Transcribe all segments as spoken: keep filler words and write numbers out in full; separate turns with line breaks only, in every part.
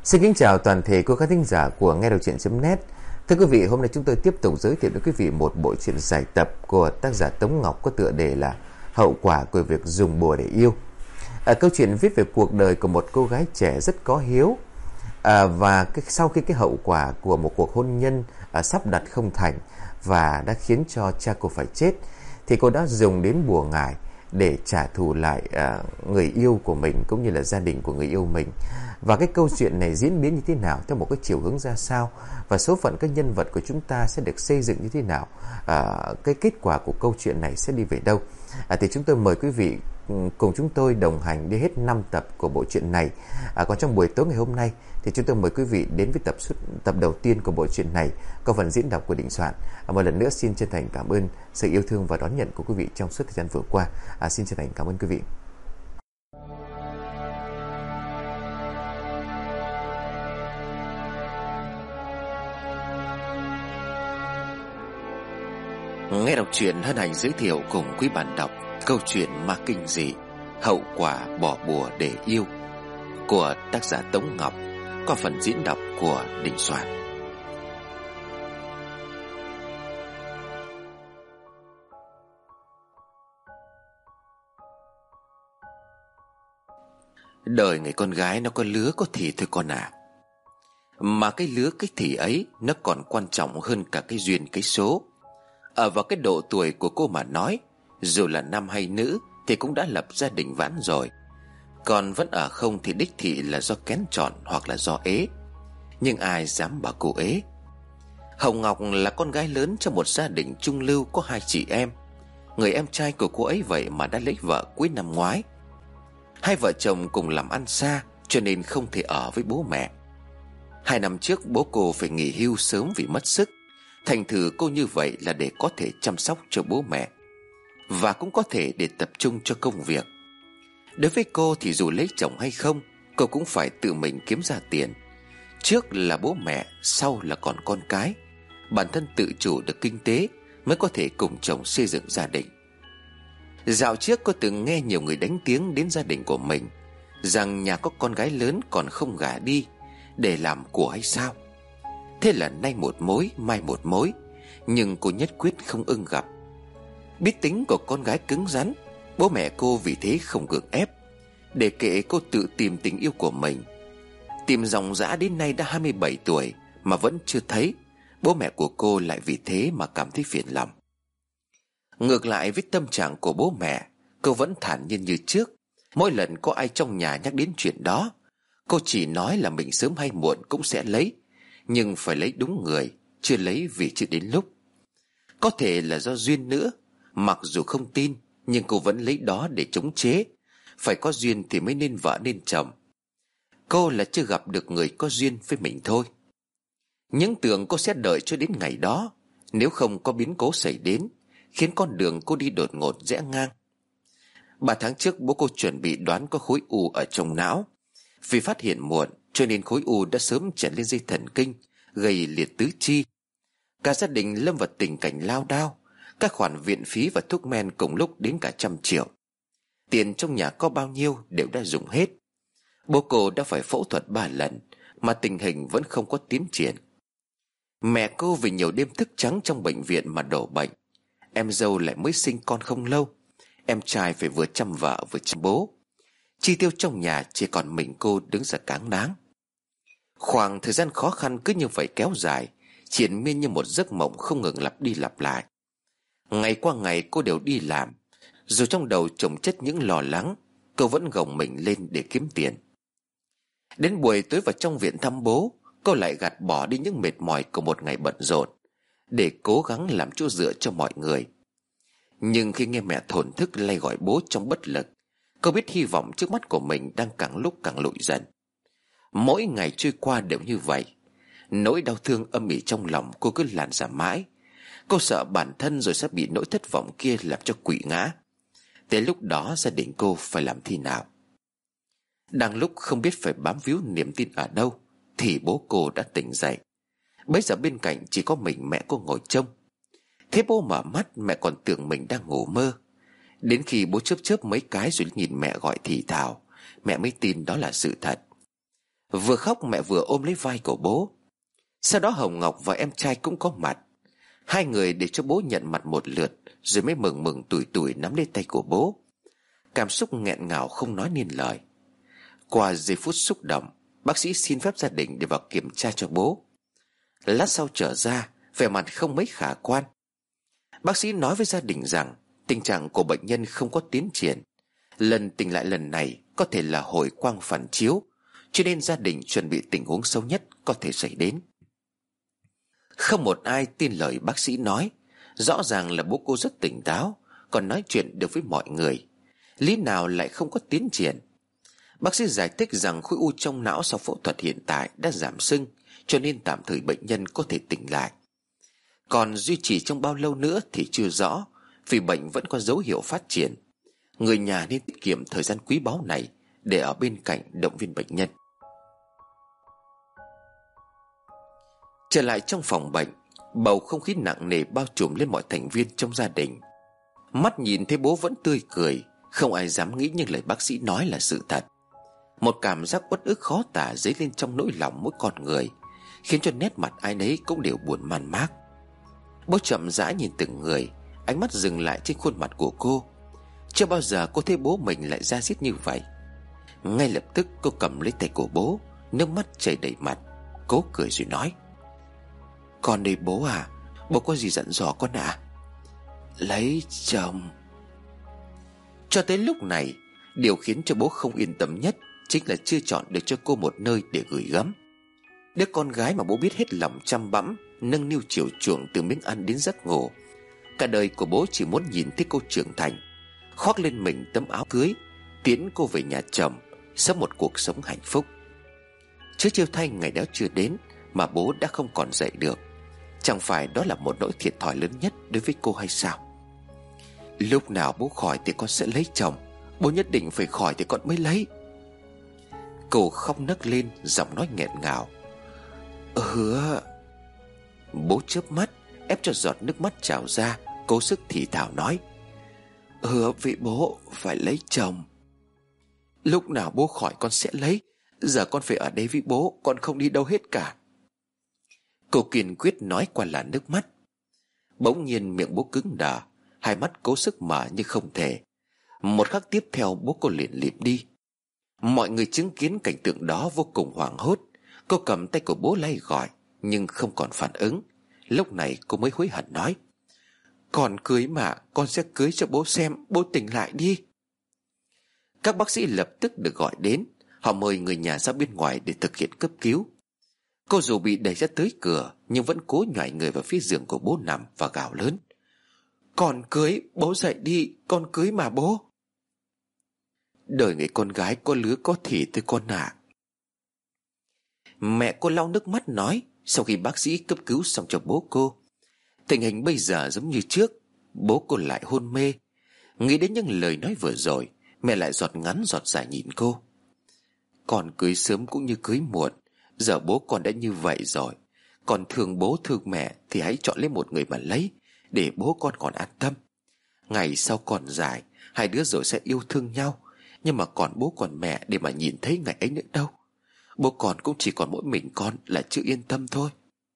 Xin kính chào toàn thể quý khán thính giả của nghe đọc truyện chấm net. Thưa quý vị, hôm nay chúng tôi tiếp tục giới thiệu đến quý vị một bộ truyện dài tập của tác giả Tống Ngọc có tựa đề là Hậu quả của việc dùng bùa để yêu. À, câu chuyện viết về cuộc đời của một cô gái trẻ rất có hiếu, à, và cái, sau khi cái hậu quả của một cuộc hôn nhân à, sắp đặt không thành và đã khiến cho cha cô phải chết, thì cô đã dùng đến bùa ngải để trả thù lại à, người yêu của mình cũng như là gia đình của người yêu mình. Và cái câu chuyện này diễn biến như thế nào, theo một cái chiều hướng ra sao, và số phận các nhân vật của chúng ta sẽ được xây dựng như thế nào, à, cái kết quả của câu chuyện này sẽ đi về đâu. à, Thì chúng tôi mời quý vị cùng chúng tôi đồng hành đi hết năm tập của bộ truyện này. à, Còn trong buổi tối ngày hôm nay thì chúng tôi mời quý vị đến với tập tập đầu tiên của bộ truyện này, có phần diễn đọc của Đình Soạn. à, Một lần nữa xin chân thành cảm ơn sự yêu thương và đón nhận của quý vị trong suốt thời gian vừa qua. à, Xin chân thành cảm ơn quý vị.
Nghe đọc truyện hân hạnh giới thiệu cùng quý bạn đọc câu chuyện ma kinh dị Hậu quả bỏ bùa để yêu của tác giả Tống Ngọc, qua phần diễn đọc của Đình Soạn. Đời người con gái nó có lứa có thì thôi con à. Mà cái lứa cái thì ấy nó còn quan trọng hơn cả cái duyên cái số. Ở vào cái độ tuổi của cô mà nói, dù là nam hay nữ thì cũng đã lập gia đình vãn rồi. Còn vẫn ở không thì đích thị là do kén chọn hoặc là do ế. Nhưng ai dám bảo cô ế. Hồng Ngọc là con gái lớn trong một gia đình trung lưu có hai chị em. Người em trai của cô ấy vậy mà đã lấy vợ cuối năm ngoái. Hai vợ chồng cùng làm ăn xa, cho nên không thể ở với bố mẹ. Hai năm trước bố cô phải nghỉ hưu sớm vì mất sức. Thành thử cô như vậy là để có thể chăm sóc cho bố mẹ, và cũng có thể để tập trung cho công việc. Đối với cô thì dù lấy chồng hay không, cô cũng phải tự mình kiếm ra tiền. Trước là bố mẹ, sau là còn con cái. Bản thân tự chủ được kinh tế mới có thể cùng chồng xây dựng gia đình. Dạo trước cô từng nghe nhiều người đánh tiếng đến gia đình của mình, rằng nhà có con gái lớn còn không gả đi để làm của hay sao. Thế là nay một mối mai một mối, nhưng cô nhất quyết không ưng gặp. Biết tính của con gái cứng rắn, bố mẹ cô vì thế không gượng ép, để kệ cô tự tìm tình yêu của mình. Tìm dòng dã đến nay đã hai mươi bảy tuổi mà vẫn chưa thấy. Bố mẹ của cô lại vì thế mà cảm thấy phiền lòng. Ngược lại với tâm trạng của bố mẹ, cô vẫn thản nhiên như trước. Mỗi lần có ai trong nhà nhắc đến chuyện đó, cô chỉ nói là mình sớm hay muộn cũng sẽ lấy, nhưng phải lấy đúng người, chưa lấy vì chưa đến lúc. Có thể là do duyên nữa. Mặc dù không tin, nhưng cô vẫn lấy đó để chống chế. Phải có duyên thì mới nên vợ nên chồng. Cô là chưa gặp được người có duyên với mình thôi. Những tưởng cô sẽ đợi cho đến ngày đó, nếu không có biến cố xảy đến, khiến con đường cô đi đột ngột rẽ ngang. Ba tháng trước bố cô chuẩn bị đoán có khối u ở trong não. Vì phát hiện muộn cho nên khối u đã sớm chèn lên dây thần kinh, gây liệt tứ chi. Cả gia đình lâm vào tình cảnh lao đao. Các khoản viện phí và thuốc men cùng lúc đến cả trăm triệu. Tiền trong nhà có bao nhiêu đều đã dùng hết. Bố cô đã phải phẫu thuật ba lần mà tình hình vẫn không có tiến triển. Mẹ cô vì nhiều đêm thức trắng trong bệnh viện mà đổ bệnh. Em dâu lại mới sinh con không lâu. Em trai phải vừa chăm vợ vừa chăm bố. Chi tiêu trong nhà chỉ còn mình cô đứng ra cáng đáng. Khoảng thời gian khó khăn cứ như vậy kéo dài, triền miên như một giấc mộng không ngừng lặp đi lặp lại. Ngày qua ngày cô đều đi làm. Dù trong đầu chồng chất những lo lắng, cô vẫn gồng mình lên để kiếm tiền. Đến buổi tối vào trong viện thăm bố, cô lại gạt bỏ đi những mệt mỏi của một ngày bận rộn, để cố gắng làm chỗ dựa cho mọi người. Nhưng khi nghe mẹ thổn thức lay gọi bố trong bất lực, cô biết hy vọng trước mắt của mình đang càng lúc càng lụi dần. Mỗi ngày trôi qua đều như vậy. Nỗi đau thương âm ỉ trong lòng cô cứ lan ra mãi. Cô sợ bản thân rồi sẽ bị nỗi thất vọng kia làm cho quỵ ngã. Tới lúc đó gia đình cô phải làm thế nào? Đang lúc không biết phải bám víu niềm tin ở đâu, thì bố cô đã tỉnh dậy. Bấy giờ bên cạnh chỉ có mình mẹ cô ngồi trông. Thế bố mở mắt, mẹ còn tưởng mình đang ngủ mơ. Đến khi bố chớp chớp mấy cái rồi nhìn mẹ gọi thì thào, mẹ mới tin đó là sự thật. Vừa khóc mẹ vừa ôm lấy vai của bố. Sau đó Hồng Ngọc và em trai cũng có mặt. Hai người để cho bố nhận mặt một lượt, rồi mới mừng mừng tủi tủi nắm lấy tay của bố. Cảm xúc nghẹn ngào không nói nên lời. Qua giây phút xúc động, bác sĩ xin phép gia đình để vào kiểm tra cho bố. Lát sau trở ra, vẻ mặt không mấy khả quan. Bác sĩ nói với gia đình rằng tình trạng của bệnh nhân không có tiến triển. Lần tỉnh lại lần này có thể là hồi quang phản chiếu, cho nên gia đình chuẩn bị tình huống xấu nhất có thể xảy đến. Không một ai tin lời bác sĩ nói. Rõ ràng là bố cô rất tỉnh táo, còn nói chuyện được với mọi người. Lý nào lại không có tiến triển? Bác sĩ giải thích rằng khối u trong não sau phẫu thuật hiện tại đã giảm sưng, cho nên tạm thời bệnh nhân có thể tỉnh lại. Còn duy trì trong bao lâu nữa thì chưa rõ, vì bệnh vẫn có dấu hiệu phát triển. Người nhà nên tiết kiệm thời gian quý báu này để ở bên cạnh động viên bệnh nhân. Trở lại trong phòng bệnh, bầu không khí nặng nề bao trùm lên mọi thành viên trong gia đình. Mắt nhìn thấy bố vẫn tươi cười, không ai dám nghĩ những lời bác sĩ nói là sự thật. Một cảm giác uất ức khó tả dấy lên trong nỗi lòng mỗi con người, khiến cho nét mặt ai nấy cũng đều buồn man mác. Bố chậm rãi nhìn từng người, ánh mắt dừng lại trên khuôn mặt của cô. Chưa bao giờ cô thấy bố mình lại da diết như vậy. Ngay lập tức cô cầm lấy tay của bố, nước mắt chảy đầy mặt. Cố cười rồi nói: "Con đây bố à, bố có gì dặn dò con ạ?" À? Lấy chồng. Cho tới lúc này, điều khiến cho bố không yên tâm nhất chính là chưa chọn được cho cô một nơi để gửi gắm. Đứa con gái mà bố biết hết lòng chăm bẵm, nâng niu chiều chuộng từ miếng ăn đến giấc ngủ. Cả đời của bố chỉ muốn nhìn thấy cô trưởng thành, khoác lên mình tấm áo cưới, tiến cô về nhà chồng, sống một cuộc sống hạnh phúc. Chứ chiêu thanh ngày đó chưa đến mà bố đã không còn dậy được. Chẳng phải đó là một nỗi thiệt thòi lớn nhất đối với cô hay sao? Lúc nào bố khỏi thì con sẽ lấy chồng. Bố nhất định phải khỏi thì con mới lấy. Cô khóc nấc lên, giọng nói nghẹn ngào: "Hứa." Bố chớp mắt, ép cho giọt nước mắt trào ra, cố sức thì thào nói: "Hứa với bố phải lấy chồng. Lúc nào bố khỏi con sẽ lấy. Giờ con phải ở đây với bố, con không đi đâu hết cả." Cô kiên quyết nói qua làn nước mắt. Bỗng nhiên miệng bố cứng đờ, hai mắt cố sức mở nhưng không thể. Một khắc tiếp theo bố cô liền lịm đi. Mọi người chứng kiến cảnh tượng đó vô cùng hoảng hốt. Cô cầm tay của bố lay gọi nhưng không còn phản ứng. Lúc này cô mới hối hận nói: "Con cưới mà, con sẽ cưới cho bố xem. Bố tỉnh lại đi." Các bác sĩ lập tức được gọi đến. Họ mời người nhà ra bên ngoài để thực hiện cấp cứu. Cô dù bị đẩy ra tới cửa nhưng vẫn cố nhoài người vào phía giường của bố nằm và gào lớn: "Con cưới, bố dậy đi, con cưới mà bố." Đời người con gái có lứa có thịt thôi con ạ. À. Mẹ cô lau nước mắt nói, sau khi bác sĩ cấp cứu xong cho bố cô, tình hình bây giờ giống như trước. Bố cô lại hôn mê. Nghĩ đến những lời nói vừa rồi, mẹ lại giọt ngắn giọt dài nhìn cô: "Con cưới sớm cũng như cưới muộn. Giờ bố con đã như vậy rồi. Con thương bố thương mẹ thì hãy chọn lấy một người mà lấy, để bố con còn an tâm. Ngày sau còn dài, hai đứa rồi sẽ yêu thương nhau. Nhưng mà còn bố còn mẹ để mà nhìn thấy ngày ấy nữa đâu. Bố con cũng chỉ còn mỗi mình con là chưa yên tâm thôi."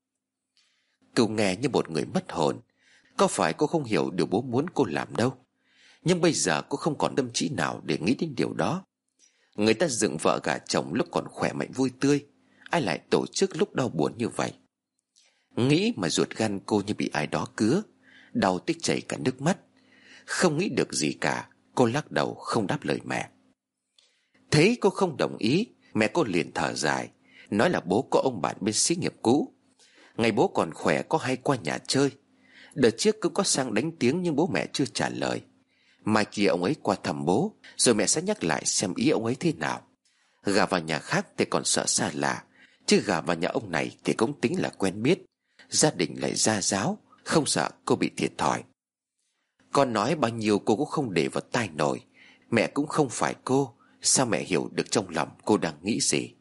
Cô nghe như một người mất hồn. Có phải cô không hiểu điều bố muốn cô làm đâu, nhưng bây giờ cô không còn tâm trí nào để nghĩ đến điều đó. Người ta dựng vợ gả chồng lúc còn khỏe mạnh vui tươi, ai lại tổ chức lúc đau buồn như vậy? Nghĩ mà ruột gan cô như bị ai đó cứa, đau tích chảy cả nước mắt. Không nghĩ được gì cả, cô lắc đầu không đáp lời mẹ. Thấy cô không đồng ý, mẹ cô liền thở dài, nói là bố có ông bạn bên xí nghiệp cũ. Ngày bố còn khỏe có hay qua nhà chơi. Đợt trước cứ có sang đánh tiếng nhưng bố mẹ chưa trả lời. Mai kia ông ấy qua thăm bố, rồi mẹ sẽ nhắc lại xem ý ông ấy thế nào. Gả vào nhà khác thì còn sợ xa lạ, chứ gả vào nhà ông này thì cũng tính là quen biết. Gia đình lại gia giáo, không sợ cô bị thiệt thòi. Con nói bao nhiêu cô cũng không để vào tai nổi. Mẹ cũng không phải cô, sao mẹ hiểu được trong lòng cô đang nghĩ gì?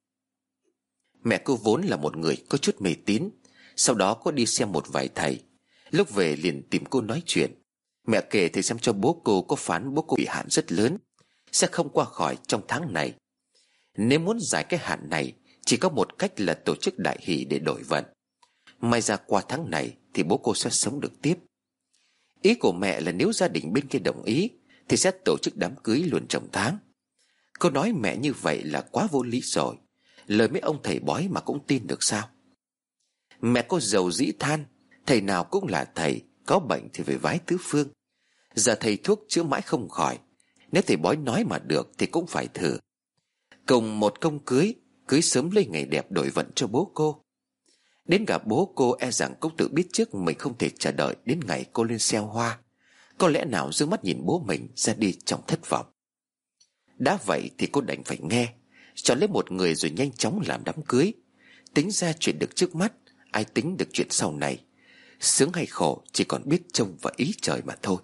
Mẹ cô vốn là một người có chút mê tín, sau đó có đi xem một vài thầy. Lúc về liền tìm cô nói chuyện. Mẹ kể thì xem cho bố cô có phán bố cô bị hạn rất lớn, sẽ không qua khỏi trong tháng này. Nếu muốn giải cái hạn này, chỉ có một cách là tổ chức đại hỷ để đổi vận. May ra qua tháng này thì bố cô sẽ sống được tiếp. Ý của mẹ là nếu gia đình bên kia đồng ý thì sẽ tổ chức đám cưới luôn trong tháng. Cô nói mẹ như vậy là quá vô lý rồi. Lời mấy ông thầy bói mà cũng tin được sao? Mẹ cô dầu dĩ than, thầy nào cũng là thầy, có bệnh thì phải vái tứ phương. Giờ thầy thuốc chữa mãi không khỏi, nếu thầy bói nói mà được thì cũng phải thử. Cùng một công cưới, cưới sớm lấy ngày đẹp đổi vận cho bố cô. Đến cả bố cô e rằng cũng tự biết trước mình không thể chờ đợi đến ngày cô lên xeo hoa. Có lẽ nào dương mắt nhìn bố mình ra đi trong thất vọng. Đã vậy thì cô đành phải nghe, chọn lấy một người rồi nhanh chóng làm đám cưới. Tính ra chuyện được trước mắt, ai tính được chuyện sau này. Sướng hay khổ chỉ còn biết trông vào ý trời mà thôi.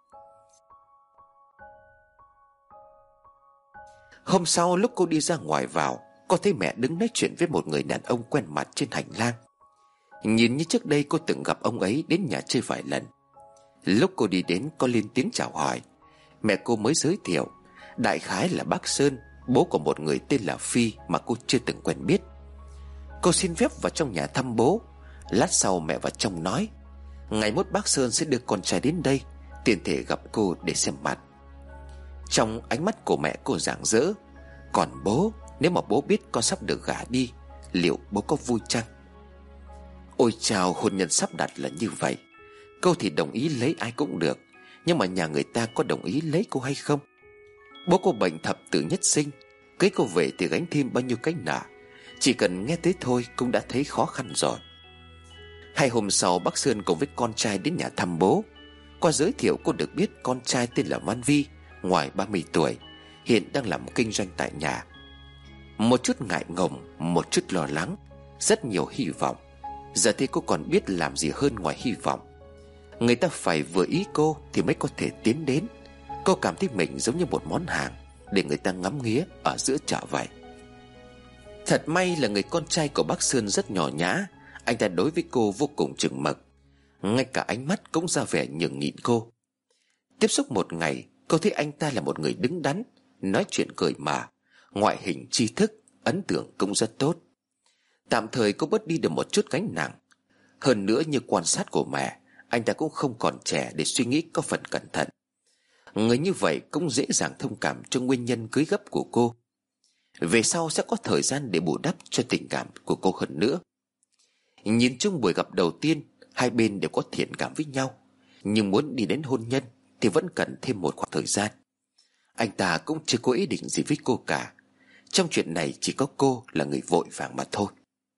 Hôm sau lúc cô đi ra ngoài vào, cô thấy mẹ đứng nói chuyện với một người đàn ông quen mặt trên hành lang. Nhìn như trước đây cô từng gặp ông ấy đến nhà chơi vài lần. Lúc cô đi đến có lên tiếng chào hỏi. Mẹ cô mới giới thiệu, đại khái là bác Sơn, bố của một người tên là Phi mà cô chưa từng quen biết. Cô xin phép vào trong nhà thăm bố. Lát sau mẹ vào trong nói, ngày mốt bác Sơn sẽ đưa con trai đến đây, tiện thể gặp cô để xem mặt. Trong ánh mắt của mẹ cô rạng rỡ. Còn bố, nếu mà bố biết con sắp được gả đi, liệu bố có vui chăng? Ôi chào, hôn nhân sắp đặt là như vậy. Cô thì đồng ý lấy ai cũng được, nhưng mà nhà người ta có đồng ý lấy cô hay không? Bố cô bệnh thập tử nhất sinh, cưới cô về thì gánh thêm bao nhiêu cái nợ. Chỉ cần nghe tới thôi cũng đã thấy khó khăn rồi. Hai hôm sau bác Sơn cùng với con trai đến nhà thăm bố. Qua giới thiệu cô được biết con trai tên là Văn Vi, ngoài ba mươi tuổi, hiện đang làm kinh doanh tại nhà. Một chút ngại ngùng, một chút lo lắng, rất nhiều hy vọng. Giờ thì cô còn biết làm gì hơn ngoài hy vọng. Người ta phải vừa ý cô thì mới có thể tiến đến. Cô cảm thấy mình giống như một món hàng để người ta ngắm nghía ở giữa chợ vậy. Thật may là người con trai của bác Sơn rất nhỏ nhã. Anh ta đối với cô vô cùng chừng mực, ngay cả ánh mắt cũng ra vẻ nhường nhịn cô. Tiếp xúc một ngày, cô thấy anh ta là một người đứng đắn, nói chuyện cười mà, ngoại hình tri thức, ấn tượng cũng rất tốt. Tạm thời cô bớt đi được một chút gánh nặng. Hơn nữa như quan sát của mẹ, anh ta cũng không còn trẻ để suy nghĩ có phần cẩn thận. Người như vậy cũng dễ dàng thông cảm cho nguyên nhân cưới gấp của cô. Về sau sẽ có thời gian để bù đắp cho tình cảm của cô hơn nữa. Nhìn chung buổi gặp đầu tiên, hai bên đều có thiện cảm với nhau, nhưng muốn đi đến hôn nhân thì vẫn cần thêm một khoảng thời gian. Anh ta cũng chưa có ý định gì với cô cả. Trong chuyện này chỉ có cô là người vội vàng mà thôi.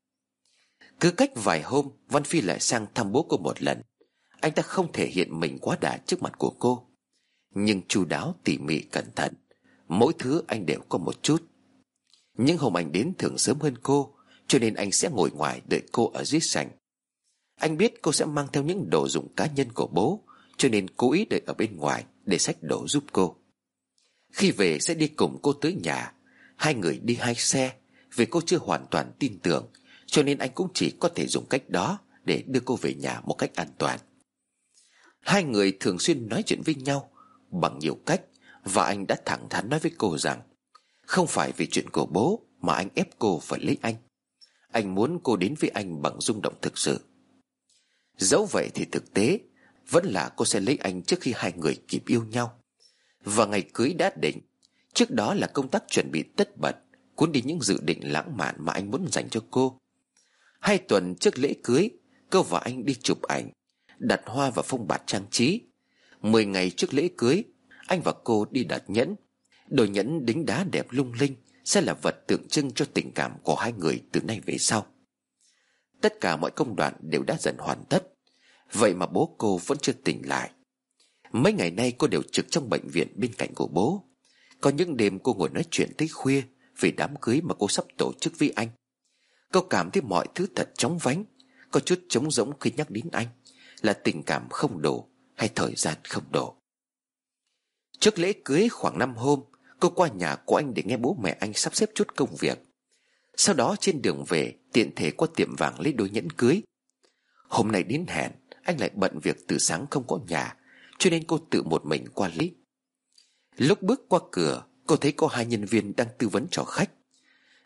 Cứ cách vài hôm, Văn Phi lại sang thăm bố cô một lần. Anh ta không thể hiện mình quá đà trước mặt của cô, nhưng chu đáo tỉ mỉ cẩn thận. Mỗi thứ anh đều có một chút. Nhưng hôm anh đến thường sớm hơn cô, cho nên anh sẽ ngồi ngoài đợi cô ở dưới sảnh. Anh biết cô sẽ mang theo những đồ dụng cá nhân của bố, cho nên cố ý đợi ở bên ngoài để xách đồ giúp cô. Khi về sẽ đi cùng cô tới nhà. Hai người đi hai xe, vì cô chưa hoàn toàn tin tưởng, cho nên anh cũng chỉ có thể dùng cách đó để đưa cô về nhà một cách an toàn. Hai người thường xuyên nói chuyện với nhau bằng nhiều cách, và anh đã thẳng thắn nói với cô rằng không phải vì chuyện của bố mà anh ép cô phải lấy anh. Anh muốn cô đến với anh bằng rung động thực sự. Dẫu vậy thì thực tế vẫn là cô sẽ lấy anh trước khi hai người kịp yêu nhau. Và ngày cưới đã định. Trước đó là công tác chuẩn bị tất bật, cuốn đi những dự định lãng mạn mà anh muốn dành cho cô. Hai tuần trước lễ cưới, cô và anh đi chụp ảnh, đặt hoa và phông bạt trang trí. Mười ngày trước lễ cưới, anh và cô đi đặt nhẫn. Đôi nhẫn đính đá đẹp lung linh sẽ là vật tượng trưng cho tình cảm của hai người từ nay về sau. Tất cả mọi công đoạn đều đã dần hoàn tất. Vậy mà bố cô vẫn chưa tỉnh lại. Mấy ngày nay cô đều trực trong bệnh viện bên cạnh của bố. Có những đêm cô ngồi nói chuyện tới khuya về đám cưới mà cô sắp tổ chức với anh. Cô cảm thấy mọi thứ thật chóng vánh, có chút trống rỗng khi nhắc đến anh. Là tình cảm không đủ hay thời gian không đủ. Trước lễ cưới khoảng năm hôm, cô qua nhà của anh để nghe bố mẹ anh sắp xếp chút công việc. Sau đó trên đường về tiện thể qua tiệm vàng lấy đôi nhẫn cưới. Hôm nay đến hẹn, anh lại bận việc từ sáng không có nhà, cho nên cô tự một mình qua lấy. Lúc bước qua cửa, cô thấy có hai nhân viên đang tư vấn cho khách.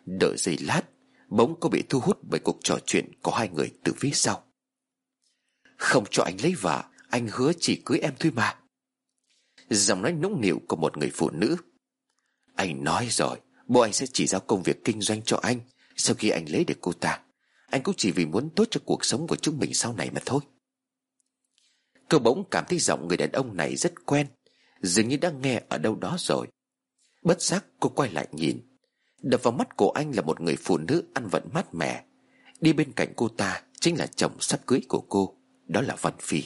Đợi giây lát, bỗng cô bị thu hút bởi cuộc trò chuyện của hai người từ phía sau. Không cho anh lấy vợ, anh hứa chỉ cưới em thôi mà. Giọng nói nũng nịu của một người phụ nữ. Anh nói rồi, bố anh sẽ chỉ giao công việc kinh doanh cho anh sau khi anh lấy được cô ta. Anh cũng chỉ vì muốn tốt cho cuộc sống của chúng mình sau này mà thôi. Cô bỗng cảm thấy giọng người đàn ông này rất quen, dường như đã nghe ở đâu đó rồi. Bất giác cô quay lại nhìn. Đập vào mắt của anh là một người phụ nữ ăn vận mát mẻ. Đi bên cạnh cô ta chính là chồng sắp cưới của cô, đó là Văn Phi.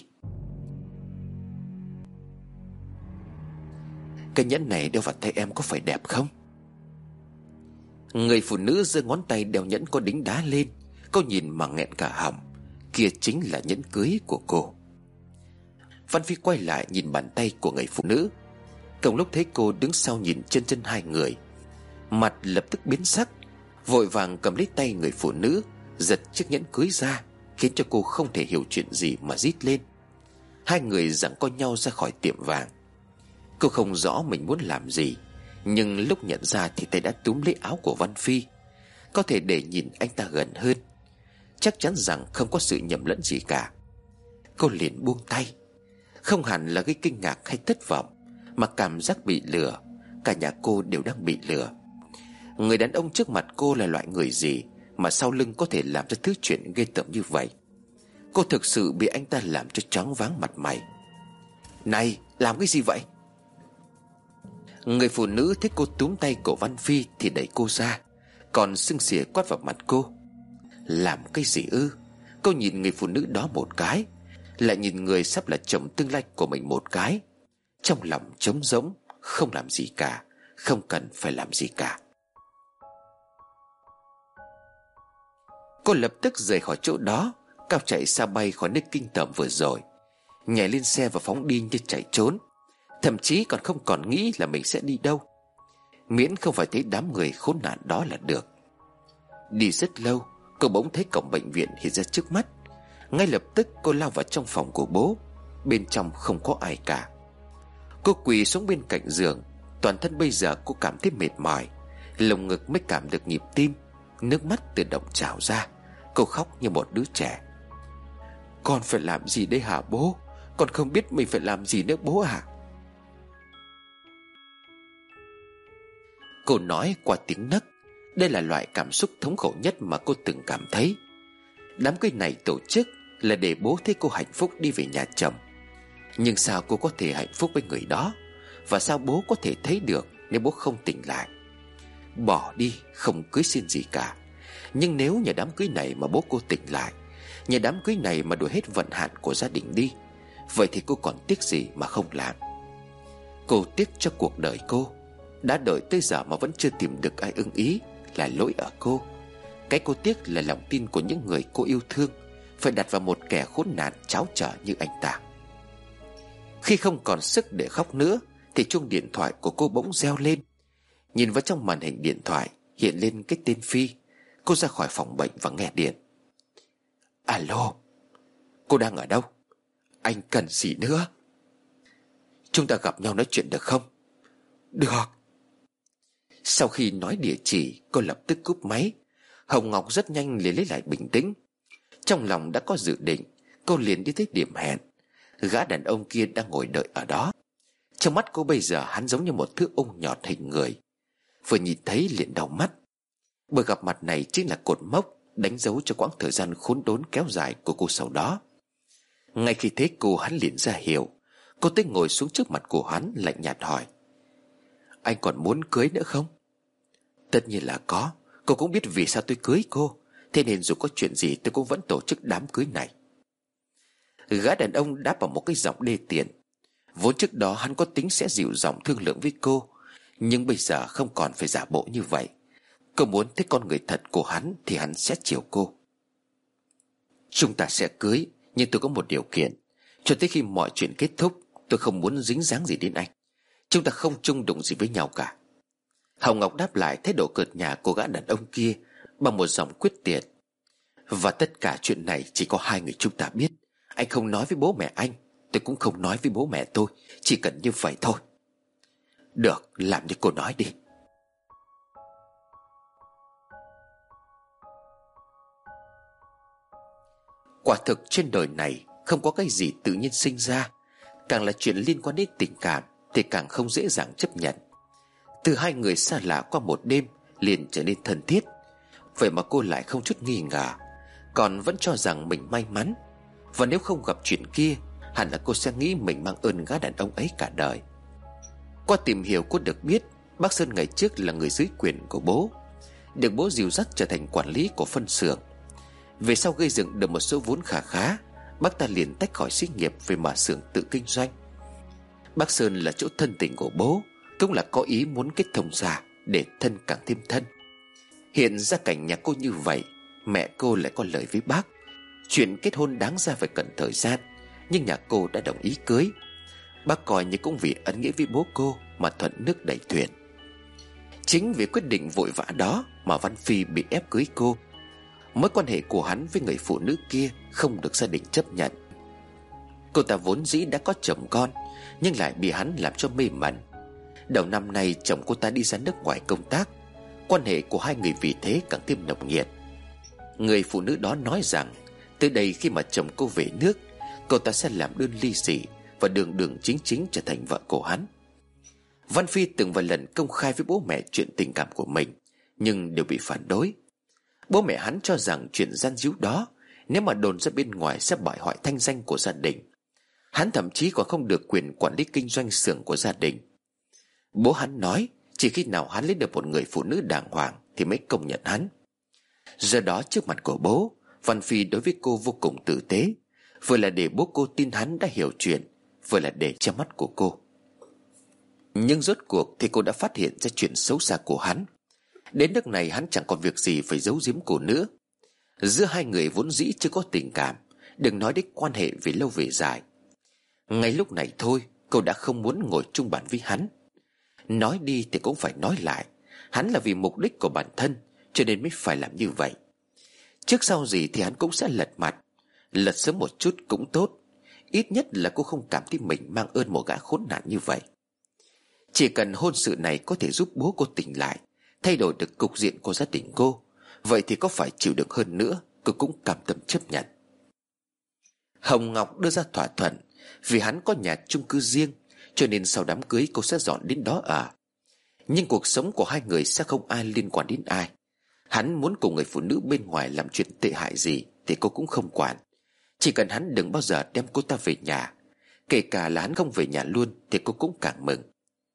Cái nhẫn này đeo vào tay em có phải đẹp không? Người phụ nữ giơ ngón tay đeo nhẫn có đính đá lên. Cô nhìn mà nghẹn cả họng. Kia chính là nhẫn cưới của cô. Văn Phi quay lại nhìn bàn tay của người phụ nữ. Cùng lúc thấy cô đứng sau nhìn chân chân hai người, mặt lập tức biến sắc, vội vàng cầm lấy tay người phụ nữ, giật chiếc nhẫn cưới ra, khiến cho cô không thể hiểu chuyện gì mà rít lên. Hai người giằng co nhau ra khỏi tiệm vàng. Cô không rõ mình muốn làm gì, nhưng lúc nhận ra thì tay đã túm lấy áo của Văn Phi. Có thể để nhìn anh ta gần hơn, chắc chắn rằng không có sự nhầm lẫn gì cả. Cô liền buông tay. Không hẳn là gây kinh ngạc hay thất vọng, mà cảm giác bị lừa. Cả nhà cô đều đang bị lừa. Người đàn ông trước mặt cô là loại người gì mà sau lưng có thể làm ra thứ chuyện ghê tởm như vậy? Cô thực sự bị anh ta làm cho choáng váng mặt mày. Này, làm cái gì vậy? Người phụ nữ thấy cô túm tay của Văn Phi thì đẩy cô ra, còn sưng xỉa quát vào mặt cô. Làm cái gì ư? Cô nhìn người phụ nữ đó một cái, lại nhìn người sắp là chồng tương lai của mình một cái. Trong lòng trống rỗng, không làm gì cả, không cần phải làm gì cả. Cô lập tức rời khỏi chỗ đó, cao chạy xa bay khỏi nơi kinh tởm vừa rồi, nhảy lên xe và phóng đi như chạy trốn. Thậm chí còn không còn nghĩ là mình sẽ đi đâu, miễn không phải thấy đám người khốn nạn đó là được. Đi rất lâu, cô bỗng thấy cổng bệnh viện hiện ra trước mắt. Ngay lập tức cô lao vào trong phòng của bố. Bên trong không có ai cả. Cô quỳ xuống bên cạnh giường. Toàn thân bây giờ cô cảm thấy mệt mỏi, lồng ngực mới cảm được nhịp tim. Nước mắt tự động trào ra. Cô khóc như một đứa trẻ. Con phải làm gì đây hả bố? Con không biết mình phải làm gì nữa bố à? Cô nói qua tiếng nấc. Đây là loại cảm xúc thống khổ nhất mà cô từng cảm thấy. Đám cưới này tổ chức là để bố thấy cô hạnh phúc đi về nhà chồng. Nhưng sao cô có thể hạnh phúc với người đó? Và sao bố có thể thấy được nếu bố không tỉnh lại? Bỏ đi, không cưới xin gì cả. Nhưng nếu nhà đám cưới này mà bố cô tỉnh lại, nhà đám cưới này mà đuổi hết vận hạn của gia đình đi, vậy thì cô còn tiếc gì mà không làm? Cô tiếc cho cuộc đời cô. Đã đợi tới giờ mà vẫn chưa tìm được ai ưng ý là lỗi ở cô. Cái cô tiếc là lòng tin của những người cô yêu thương phải đặt vào một kẻ khốn nạn tráo trở như anh ta. Khi không còn sức để khóc nữa thì chuông điện thoại của cô bỗng reo lên. Nhìn vào trong màn hình điện thoại hiện lên cái tên Phi. Cô ra khỏi phòng bệnh và nghe điện. Alo, cô đang ở đâu? Anh cần gì nữa? Chúng ta gặp nhau nói chuyện được không? Được. Sau khi nói địa chỉ, cô lập tức cúp máy. Hồng Ngọc rất nhanh liền lấy lại bình tĩnh. Trong lòng đã có dự định, cô liền đi tới điểm hẹn. Gã đàn ông kia đang ngồi đợi ở đó. Trong mắt cô bây giờ hắn giống như một thứ ung nhọt hình người. Vừa nhìn thấy liền đau mắt. Buổi gặp mặt này chính là cột mốc đánh dấu cho quãng thời gian khốn đốn kéo dài của cô sau đó. Ngay khi thấy cô, hắn liền ra hiệu. Cô tới ngồi xuống trước mặt của hắn, lạnh nhạt hỏi: Anh còn muốn cưới nữa không? Tất nhiên là có. Cô cũng biết vì sao tôi cưới cô, thế nên dù có chuyện gì tôi cũng vẫn tổ chức đám cưới này. Gã đàn ông đáp bằng một cái giọng đê tiện. Vốn trước đó hắn có tính sẽ dịu giọng thương lượng với cô, nhưng bây giờ không còn phải giả bộ như vậy. Cô muốn thấy con người thật của hắn thì hắn sẽ chiều cô. Chúng ta sẽ cưới, nhưng tôi có một điều kiện. Cho tới khi mọi chuyện kết thúc, tôi không muốn dính dáng gì đến anh. Chúng ta không chung đụng gì với nhau cả. Hồng Ngọc đáp lại thái độ cợt nhả của gã đàn ông kia bằng một giọng quyết tuyệt. Và tất cả chuyện này chỉ có hai người chúng ta biết. Anh không nói với bố mẹ anh, tôi cũng không nói với bố mẹ tôi. Chỉ cần như vậy thôi. Được, làm như cô nói đi. Quả thực trên đời này không có cái gì tự nhiên sinh ra. Càng là chuyện liên quan đến tình cảm thì càng không dễ dàng chấp nhận. Từ hai người xa lạ qua một đêm liền trở nên thân thiết. Vậy mà cô lại không chút nghi ngờ, còn vẫn cho rằng mình may mắn. Và nếu không gặp chuyện kia, hẳn là cô sẽ nghĩ mình mang ơn gã đàn ông ấy cả đời. Qua tìm hiểu cô được biết bác Sơn ngày trước là người dưới quyền của bố, được bố dìu dắt trở thành quản lý của phân xưởng. Về sau gây dựng được một số vốn khá khá, bác ta liền tách khỏi xí nghiệp về mở xưởng tự kinh doanh. Bác Sơn là chỗ thân tình của bố, cũng là có ý muốn kết thông gia để thân càng thêm thân. Hiện gia cảnh nhà cô như vậy, mẹ cô lại có lời với bác. Chuyện kết hôn đáng ra phải cần thời gian, nhưng nhà cô đã đồng ý cưới. Bác coi như cũng vì ân nghĩa với bố cô mà thuận nước đẩy thuyền. Chính vì quyết định vội vã đó mà Văn Phi bị ép cưới cô. Mối quan hệ của hắn với người phụ nữ kia không được gia đình chấp nhận. Cô ta vốn dĩ đã có chồng con, nhưng lại bị hắn làm cho mê mẩn. Đầu năm nay chồng cô ta đi ra nước ngoài công tác, quan hệ của hai người vì thế càng thêm nồng nhiệt. Người phụ nữ đó nói rằng từ đây khi mà chồng cô về nước, cô ta sẽ làm đơn ly dị và đường đường chính chính trở thành vợ của hắn. Văn Phi từng vài lần công khai với bố mẹ chuyện tình cảm của mình, nhưng đều bị phản đối. Bố mẹ hắn cho rằng chuyện gian díu đó nếu mà đồn ra bên ngoài sẽ bại hoại thanh danh của gia đình. Hắn thậm chí còn không được quyền quản lý kinh doanh xưởng của gia đình. Bố hắn nói chỉ khi nào hắn lấy được một người phụ nữ đàng hoàng thì mới công nhận hắn. Giờ đó trước mặt của bố, Văn Phi đối với cô vô cùng tử tế, vừa là để bố cô tin hắn đã hiểu chuyện, vừa là để che mắt của cô. Nhưng rốt cuộc thì cô đã phát hiện ra chuyện xấu xa của hắn. Đến nước này hắn chẳng còn việc gì phải giấu giếm cô nữa. Giữa hai người vốn dĩ chưa có tình cảm, đừng nói đến quan hệ về lâu về dài. Ngay lúc này thôi, cô đã không muốn ngồi chung bàn với hắn. Nói đi thì cũng phải nói lại, hắn là vì mục đích của bản thân cho nên mới phải làm như vậy. Trước sau gì thì hắn cũng sẽ lật mặt. Lật sớm một chút cũng tốt, ít nhất là cô không cảm thấy mình mang ơn một gã khốn nạn như vậy. Chỉ cần hôn sự này có thể giúp bố cô tỉnh lại, thay đổi được cục diện của gia đình cô, vậy thì có phải chịu được hơn nữa, cô cũng cảm tâm chấp nhận. Hồng Ngọc đưa ra thỏa thuận, vì hắn có nhà chung cư riêng, cho nên sau đám cưới cô sẽ dọn đến đó ở. Nhưng cuộc sống của hai người sẽ không ai liên quan đến ai. Hắn muốn cùng người phụ nữ bên ngoài làm chuyện tệ hại gì thì cô cũng không quản. Chỉ cần hắn đừng bao giờ đem cô ta về nhà. Kể cả là hắn không về nhà luôn thì cô cũng càng mừng.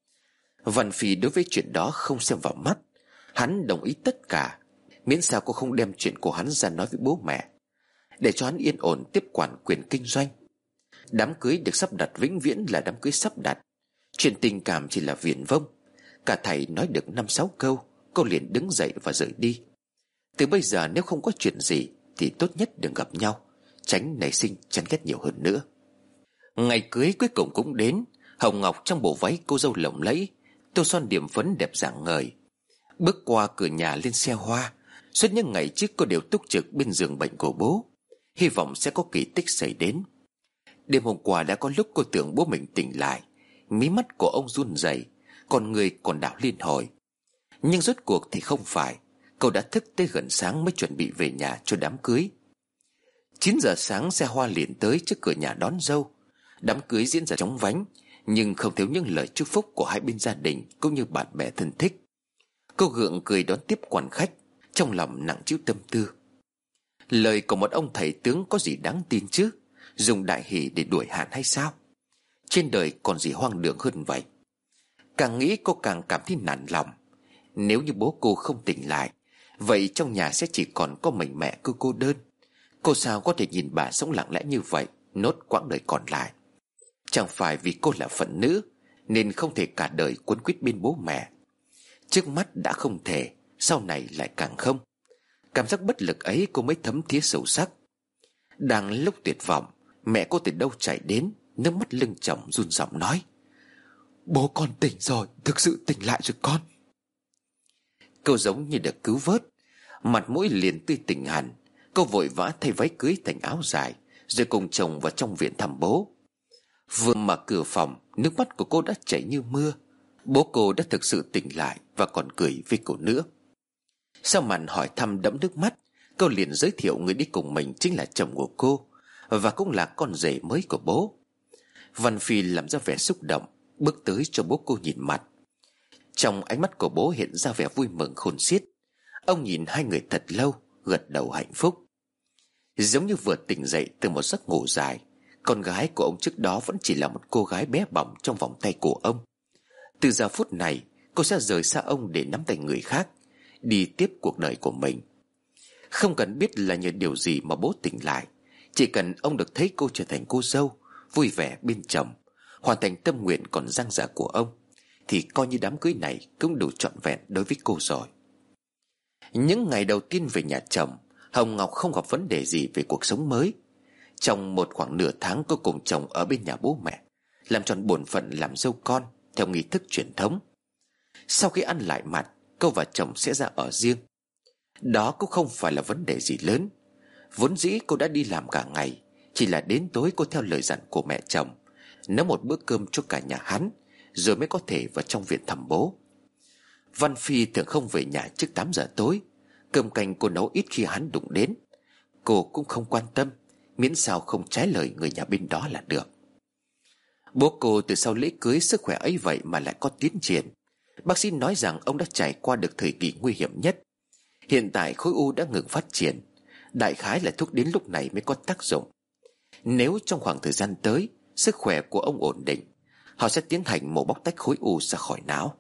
Văn Phi đối với chuyện đó không xem vào mắt. Hắn đồng ý tất cả, miễn sao cô không đem chuyện của hắn ra nói với bố mẹ, để cho hắn yên ổn tiếp quản quyền kinh doanh. Đám cưới được sắp đặt vĩnh viễn là đám cưới sắp đặt, chuyện tình cảm chỉ là viển vông. Cả thầy nói được năm sáu câu, cô liền đứng dậy và rời đi. Từ bây giờ nếu không có chuyện gì thì tốt nhất đừng gặp nhau, tránh nảy sinh chán ghét nhiều hơn nữa. Ngày cưới cuối cùng cũng đến. Hồng Ngọc trong bộ váy cô dâu lộng lẫy, tô son điểm phấn đẹp rạng ngời, bước qua cửa nhà lên xe hoa. Suốt những ngày trước cô đều túc trực bên giường bệnh của bố, hy vọng sẽ có kỳ tích xảy đến. Đêm hôm qua đã có lúc cô tưởng bố mình tỉnh lại, mí mắt của ông run rẩy, còn người còn đảo liên hồi. Nhưng rốt cuộc thì không phải. Cô đã thức tới gần sáng mới chuẩn bị về nhà cho đám cưới. Chín giờ sáng xe hoa liền tới trước cửa nhà đón dâu. Đám cưới diễn ra chóng vánh, nhưng không thiếu những lời chúc phúc của hai bên gia đình cũng như bạn bè thân thích. Cô gượng cười đón tiếp quan khách, trong lòng nặng trĩu tâm tư. Lời của một ông thầy tướng có gì đáng tin chứ? Dùng đại hỷ để đuổi hạn hay sao? Trên đời còn gì hoang đường hơn vậy? Càng nghĩ cô càng cảm thấy nản lòng. Nếu như bố cô không tỉnh lại, vậy trong nhà sẽ chỉ còn có mình mẹ cô cô đơn. Cô sao có thể nhìn bà sống lặng lẽ như vậy nốt quãng đời còn lại? Chẳng phải vì cô là phận nữ nên không thể cả đời quấn quýt bên bố mẹ. Trước mắt đã không thể, sau này lại càng không. Cảm giác bất lực ấy cô mới thấm thía sâu sắc. Đang lúc tuyệt vọng, mẹ cô từ đâu chạy đến, nước mắt lưng chồng run giọng nói: "Bố con tỉnh rồi, thực sự tỉnh lại rồi con." Cô giống như được cứu vớt, mặt mũi liền tươi tỉnh hẳn. Cô vội vã thay váy cưới thành áo dài, rồi cùng chồng vào trong viện thăm bố. Vừa mở cửa phòng, nước mắt của cô đã chảy như mưa. Bố cô đã thực sự tỉnh lại và còn cười với cô nữa. Sau màn hỏi thăm đẫm nước mắt Cô liền giới thiệu người đi cùng mình chính là chồng của cô, và cũng là con rể mới của bố. Văn Phi làm ra vẻ xúc động, bước tới cho bố cô nhìn mặt. Trong ánh mắt của bố hiện ra vẻ vui mừng khôn xiết. Ông nhìn hai người thật lâu, gật đầu hạnh phúc. Giống như vừa tỉnh dậy từ một giấc ngủ dài, con gái của ông trước đó vẫn chỉ là một cô gái bé bỏng trong vòng tay của ông. Từ giờ phút này, cô sẽ rời xa ông để nắm tay người khác, đi tiếp cuộc đời của mình. Không cần biết là nhờ điều gì mà bố tỉnh lại, chỉ cần ông được thấy cô trở thành cô dâu, vui vẻ bên chồng, hoàn thành tâm nguyện còn dang dở của ông, thì coi như đám cưới này cũng đủ trọn vẹn đối với cô rồi. Những ngày đầu tiên về nhà chồng, Hồng Ngọc không gặp vấn đề gì về cuộc sống mới. Trong một khoảng nửa tháng cô cùng chồng ở bên nhà bố mẹ, làm tròn bổn phận làm dâu con theo nghi thức truyền thống. Sau khi ăn lại mặt, cô và chồng sẽ ra ở riêng. Đó cũng không phải là vấn đề gì lớn. Vốn dĩ cô đã đi làm cả ngày, chỉ là đến tối cô theo lời dặn của mẹ chồng nấu một bữa cơm cho cả nhà hắn, rồi mới có thể vào trong viện thăm bố. Văn Phi thường không về nhà trước tám giờ tối. Cơm canh cô nấu ít khi hắn đụng đến. Cô cũng không quan tâm, miễn sao không trái lời người nhà bên đó là được. Bố cô từ sau lễ cưới sức khỏe ấy vậy mà lại có tiến triển. Bác sĩ nói rằng ông đã trải qua được thời kỳ nguy hiểm nhất. Hiện tại khối u đã ngừng phát triển, đại khái là thuốc đến lúc này mới có tác dụng. Nếu trong khoảng thời gian tới sức khỏe của ông ổn định, họ sẽ tiến hành mổ bóc tách khối u ra khỏi não.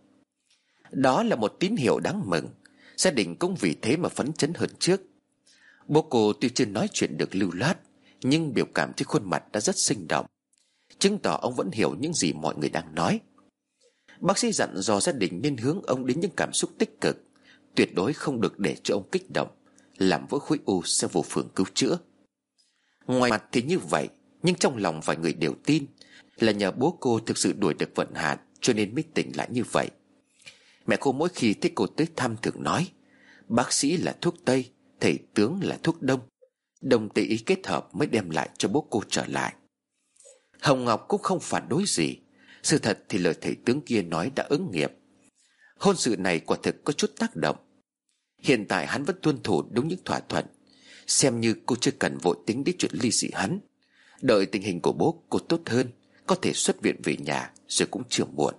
Đó là một tín hiệu đáng mừng. Gia đình cũng vì thế mà phấn chấn hơn trước. Bố cô tuy chưa nói chuyện được lưu loát, nhưng biểu cảm trên khuôn mặt đã rất sinh động, chứng tỏ ông vẫn hiểu những gì mọi người đang nói. Bác sĩ dặn dò gia đình nên hướng ông đến những cảm xúc tích cực, tuyệt đối không được để cho ông kích động, làm vỡ khối u sẽ vô phương cứu chữa. Ngoài mặt thì như vậy, nhưng trong lòng vài người đều tin là nhờ bố cô thực sự đuổi được vận hạn, cho nên mới tỉnh lại như vậy. Mẹ cô mỗi khi thấy cô tới thăm thường nói, bác sĩ là thuốc Tây, thầy tướng là thuốc Đông, đồng tây ý kết hợp mới đem lại cho bố cô trở lại. Hồng Ngọc cũng không phản đối gì. Sự thật thì lời thầy tướng kia nói đã ứng nghiệm. Hôn sự này quả thực có chút tác động. Hiện tại hắn vẫn tuân thủ đúng những thỏa thuận, xem như cô chưa cần vội tính đến chuyện ly dị hắn. Đợi tình hình của bố cô tốt hơn, có thể xuất viện về nhà rồi cũng chưa muộn.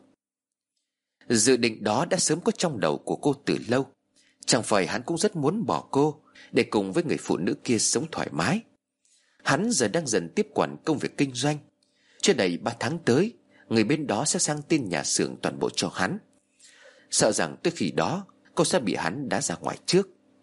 Dự định đó đã sớm có trong đầu của cô từ lâu. Chẳng phải hắn cũng rất muốn bỏ cô để cùng với người phụ nữ kia sống thoải mái. Hắn giờ đang dần tiếp quản công việc kinh doanh. Chưa đầy ba tháng tới, người bên đó sẽ sang tên nhà xưởng toàn bộ cho hắn. Sợ rằng tới khi đó cô sẽ bị hắn đá ra ngoài trước.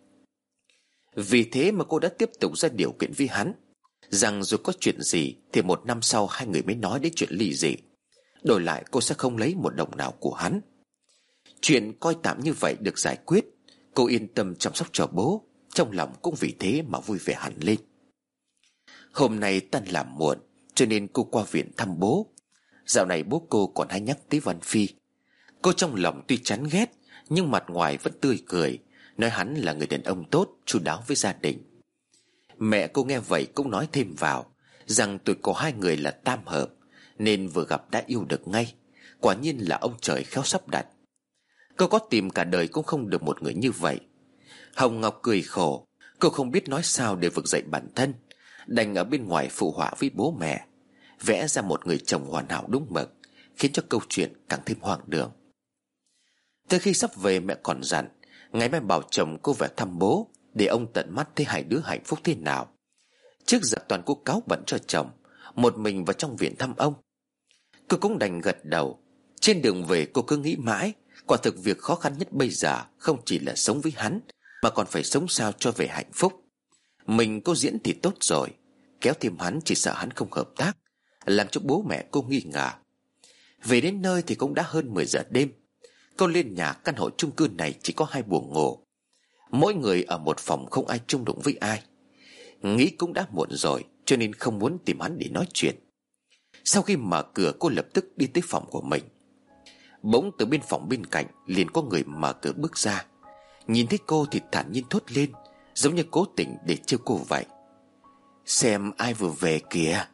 Vì thế mà cô đã tiếp tục ra điều kiện với hắn, rằng dù có chuyện gì thì một năm sau hai người mới nói đến chuyện ly dị. Đổi lại cô sẽ không lấy một đồng nào của hắn. Chuyện coi tạm như vậy được giải quyết, cô yên tâm chăm sóc cho bố, trong lòng cũng vì thế mà vui vẻ hẳn lên. Hôm nay tan làm muộn, cho nên cô qua viện thăm bố. Dạo này bố cô còn hay nhắc tới Văn Phi. Cô trong lòng tuy chán ghét, nhưng mặt ngoài vẫn tươi cười, nói hắn là người đàn ông tốt, chu đáo với gia đình. Mẹ cô nghe vậy cũng nói thêm vào, rằng tuổi của hai người là tam hợp, nên vừa gặp đã yêu được ngay. Quả nhiên là ông trời khéo sắp đặt. Cô có tìm cả đời cũng không được một người như vậy. Hồng Ngọc cười khổ. Cô không biết nói sao để vực dậy bản thân, đành ở bên ngoài phụ họa với bố mẹ, vẽ ra một người chồng hoàn hảo đúng mực, khiến cho câu chuyện càng thêm hoang đường. Tới khi sắp về, mẹ còn dặn ngày mai bảo chồng cô về thăm bố, để ông tận mắt thấy hai đứa hạnh phúc thế nào. Trước giờ toàn cô cáu bẩn cho chồng, một mình vào trong viện thăm ông. Cô cũng đành gật đầu. Trên đường về cô cứ nghĩ mãi, quả thực việc khó khăn nhất bây giờ không chỉ là sống với hắn, mà còn phải sống sao cho về hạnh phúc. Mình cô diễn thì tốt rồi, kéo thêm hắn chỉ sợ hắn không hợp tác, làm cho bố mẹ cô nghi ngờ. Về đến nơi thì cũng đã hơn mười giờ đêm. Cô lên nhà, căn hộ chung cư này chỉ có hai buồng ngủ, mỗi người ở một phòng, không ai chung đụng với ai. Nghĩ cũng đã muộn rồi, cho nên không muốn tìm hắn để nói chuyện. Sau khi mở cửa, cô lập tức đi tới phòng của mình. Bỗng từ bên phòng bên cạnh liền có người mở cửa bước ra. Nhìn thấy cô thì thản nhiên thốt lên, giống như cố tình để trêu cô vậy. Xem ai vừa về kìa.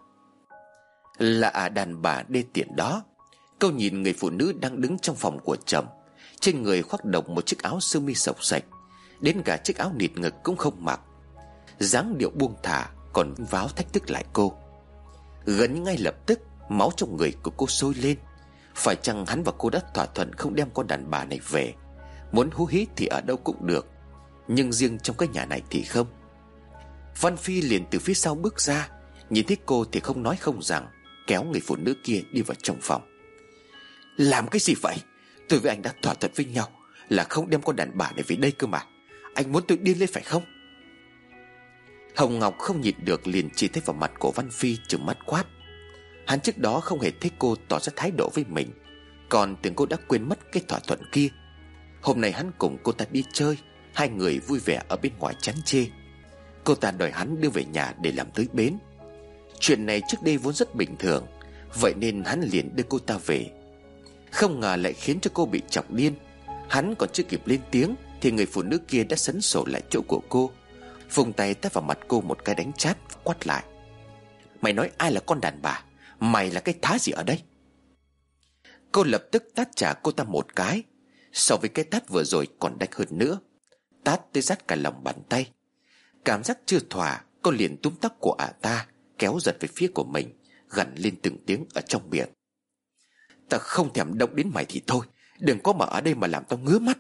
Là à đàn bà đê tiện đó. Cô nhìn người phụ nữ đang đứng trong phòng của chồng, trên người khoác độc một chiếc áo sơ mi xộc xạch, đến cả chiếc áo nịt ngực cũng không mặc. dáng điệu buông thả, còn váo thách thức lại cô. Gần ngay lập tức, máu trong người của cô sôi lên. Phải chăng hắn và cô đã thỏa thuận không đem con đàn bà này về? Muốn hú hí thì ở đâu cũng được, nhưng riêng trong cái nhà này thì không. Văn Phi liền từ phía sau bước ra, nhìn thấy cô thì không nói không rằng, kéo người phụ nữ kia đi vào trong phòng. Làm cái gì vậy? Tôi với anh đã thỏa thuận với nhau là không đem con đàn bà này về đây cơ mà. Anh muốn tôi điên lên phải không? Hồng Ngọc không nhịn được liền chỉ thấy vào mặt của Văn Phi, trừng mắt quát. Hắn trước đó không hề thấy cô tỏ ra thái độ với mình, còn tưởng cô đã quên mất cái thỏa thuận kia. Hôm nay hắn cùng cô ta đi chơi, hai người vui vẻ ở bên ngoài chán chê. Cô ta đòi hắn đưa về nhà để làm tới bến. Chuyện này trước đây vốn rất bình thường, vậy nên hắn liền đưa cô ta về. Không ngờ lại khiến cho cô bị chọc điên. Hắn còn chưa kịp lên tiếng thì người phụ nữ kia đã sấn sổ lại chỗ của cô, vùng tay tát vào mặt cô một cái đánh chát, quát lại. Mày nói ai là con đàn bà? Mày là cái thá gì ở đây? Cô lập tức tát trả cô ta một cái, so với cái tát vừa rồi còn đách hơn nữa. Tát tới rát cả lòng bàn tay. Cảm giác chưa thỏa, cô liền túm tóc của ả ta, kéo giật về phía của mình, gằn lên từng tiếng ở trong miệng. Ta không thèm động đến mày thì thôi, đừng có mà ở đây mà làm tao ngứa mắt.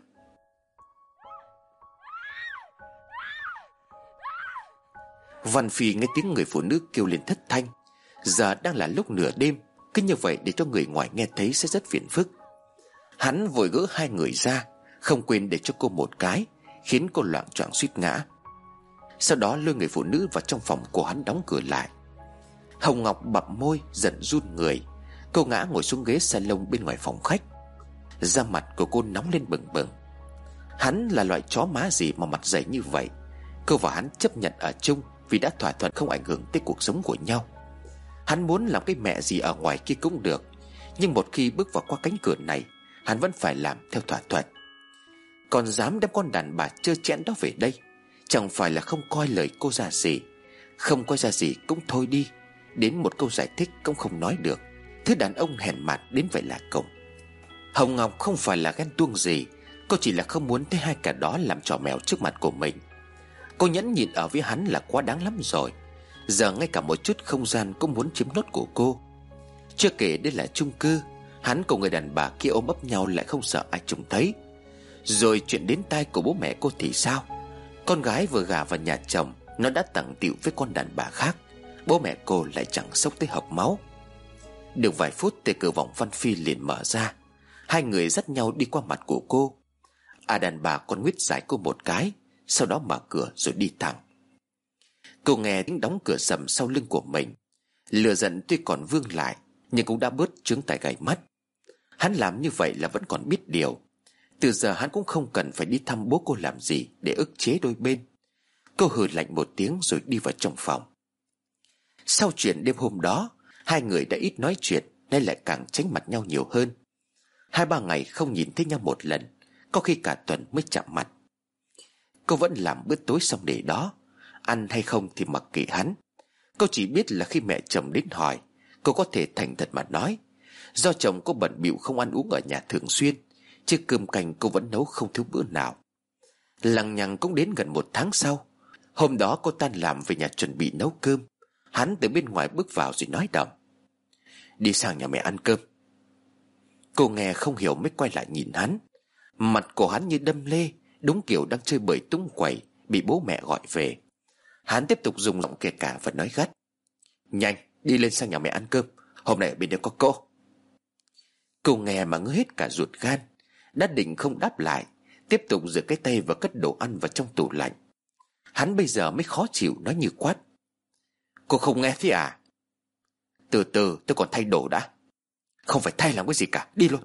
Văn Phi nghe tiếng người phụ nữ kêu lên thất thanh. Giờ đang là lúc nửa đêm, cứ như vậy để cho người ngoài nghe thấy sẽ rất phiền phức. Hắn vội gỡ hai người ra, không quên để cho cô một cái, khiến cô loạng choạng suýt ngã. Sau đó lôi người phụ nữ vào trong phòng của hắn, đóng cửa lại. Hồng Ngọc bặm môi giận run người. Cô ngã ngồi xuống ghế salon bên ngoài phòng khách. Da mặt của cô nóng lên bừng bừng. Hắn là loại chó má gì mà mặt dày như vậy? Cô và hắn chấp nhận ở chung vì đã thỏa thuận không ảnh hưởng tới cuộc sống của nhau. Hắn muốn làm cái mẹ gì ở ngoài kia cũng được, nhưng một khi bước vào qua cánh cửa này, hắn vẫn phải làm theo thỏa thuận. Còn dám đem con đàn bà trơ trẽn đó về đây, chẳng phải là không coi lời cô ra gì. Không coi ra gì cũng thôi đi, đến một câu giải thích cũng không nói được. Thứ đàn ông hèn mạt đến vậy là cùng. Hồng Ngọc không phải là ghen tuông gì, cô chỉ là không muốn thấy hai cả đó làm trò mèo trước mặt của mình. Cô nhẫn nhịn ở với hắn là quá đáng lắm rồi. Giờ ngay cả một chút không gian cũng muốn chiếm nốt của cô. Chưa kể đây là chung cư, hắn cùng người đàn bà kia ôm ấp nhau lại không sợ ai trông thấy. Rồi chuyện đến tai của bố mẹ cô thì sao? Con gái vừa gả vào nhà chồng, nó đã tặng tịu với con đàn bà khác. Bố mẹ cô lại chẳng sốc tới hộc máu. Được vài phút thì cửa phòng Văn Phi liền mở ra. Hai người dắt nhau đi qua mặt của cô. À đàn bà còn nguyết giải cô một cái, sau đó mở cửa rồi đi thẳng. Cô nghe tiếng đóng cửa sầm sau lưng của mình. Lửa giận tuy còn vương lại, nhưng cũng đã bớt chướng tai gai mắt. Hắn làm như vậy là vẫn còn biết điều. Từ giờ hắn cũng không cần phải đi thăm bố cô làm gì để ức chế đôi bên. Cô hừ lạnh một tiếng rồi đi vào trong phòng. Sau chuyện đêm hôm đó, hai người đã ít nói chuyện, nên lại càng tránh mặt nhau nhiều hơn. Hai ba ngày không nhìn thấy nhau một lần, có khi cả tuần mới chạm mặt. Cô vẫn làm bữa tối xong để đó, ăn hay không thì mặc kệ hắn. Cô chỉ biết là khi mẹ chồng đến hỏi, cô có thể thành thật mà nói, do chồng cô bận bịu không ăn uống ở nhà thường xuyên, chứ cơm canh cô vẫn nấu không thiếu bữa nào. Lằng nhằng cũng đến gần một tháng sau. Hôm đó cô tan làm về nhà chuẩn bị nấu cơm. Hắn từ bên ngoài bước vào rồi nói đầm: Đi sang nhà mẹ ăn cơm. Cô nghe không hiểu mới quay lại nhìn hắn. Mặt của hắn như đâm lê, đúng kiểu đang chơi bời tung quẩy, bị bố mẹ gọi về. Hắn tiếp tục dùng giọng kể cả và nói gắt: Nhanh, đi lên sang nhà mẹ ăn cơm, hôm nay ở bên đây có cô. Cô nghe mà ngứa hết cả ruột gan. Đã định không đáp lại, tiếp tục giơ cái tay và cất đồ ăn vào trong tủ lạnh. Hắn bây giờ mới khó chịu, nói như quát: Cô không nghe thế à? Từ từ, tôi còn thay đồ đã. Không phải thay làm cái gì cả, đi luôn.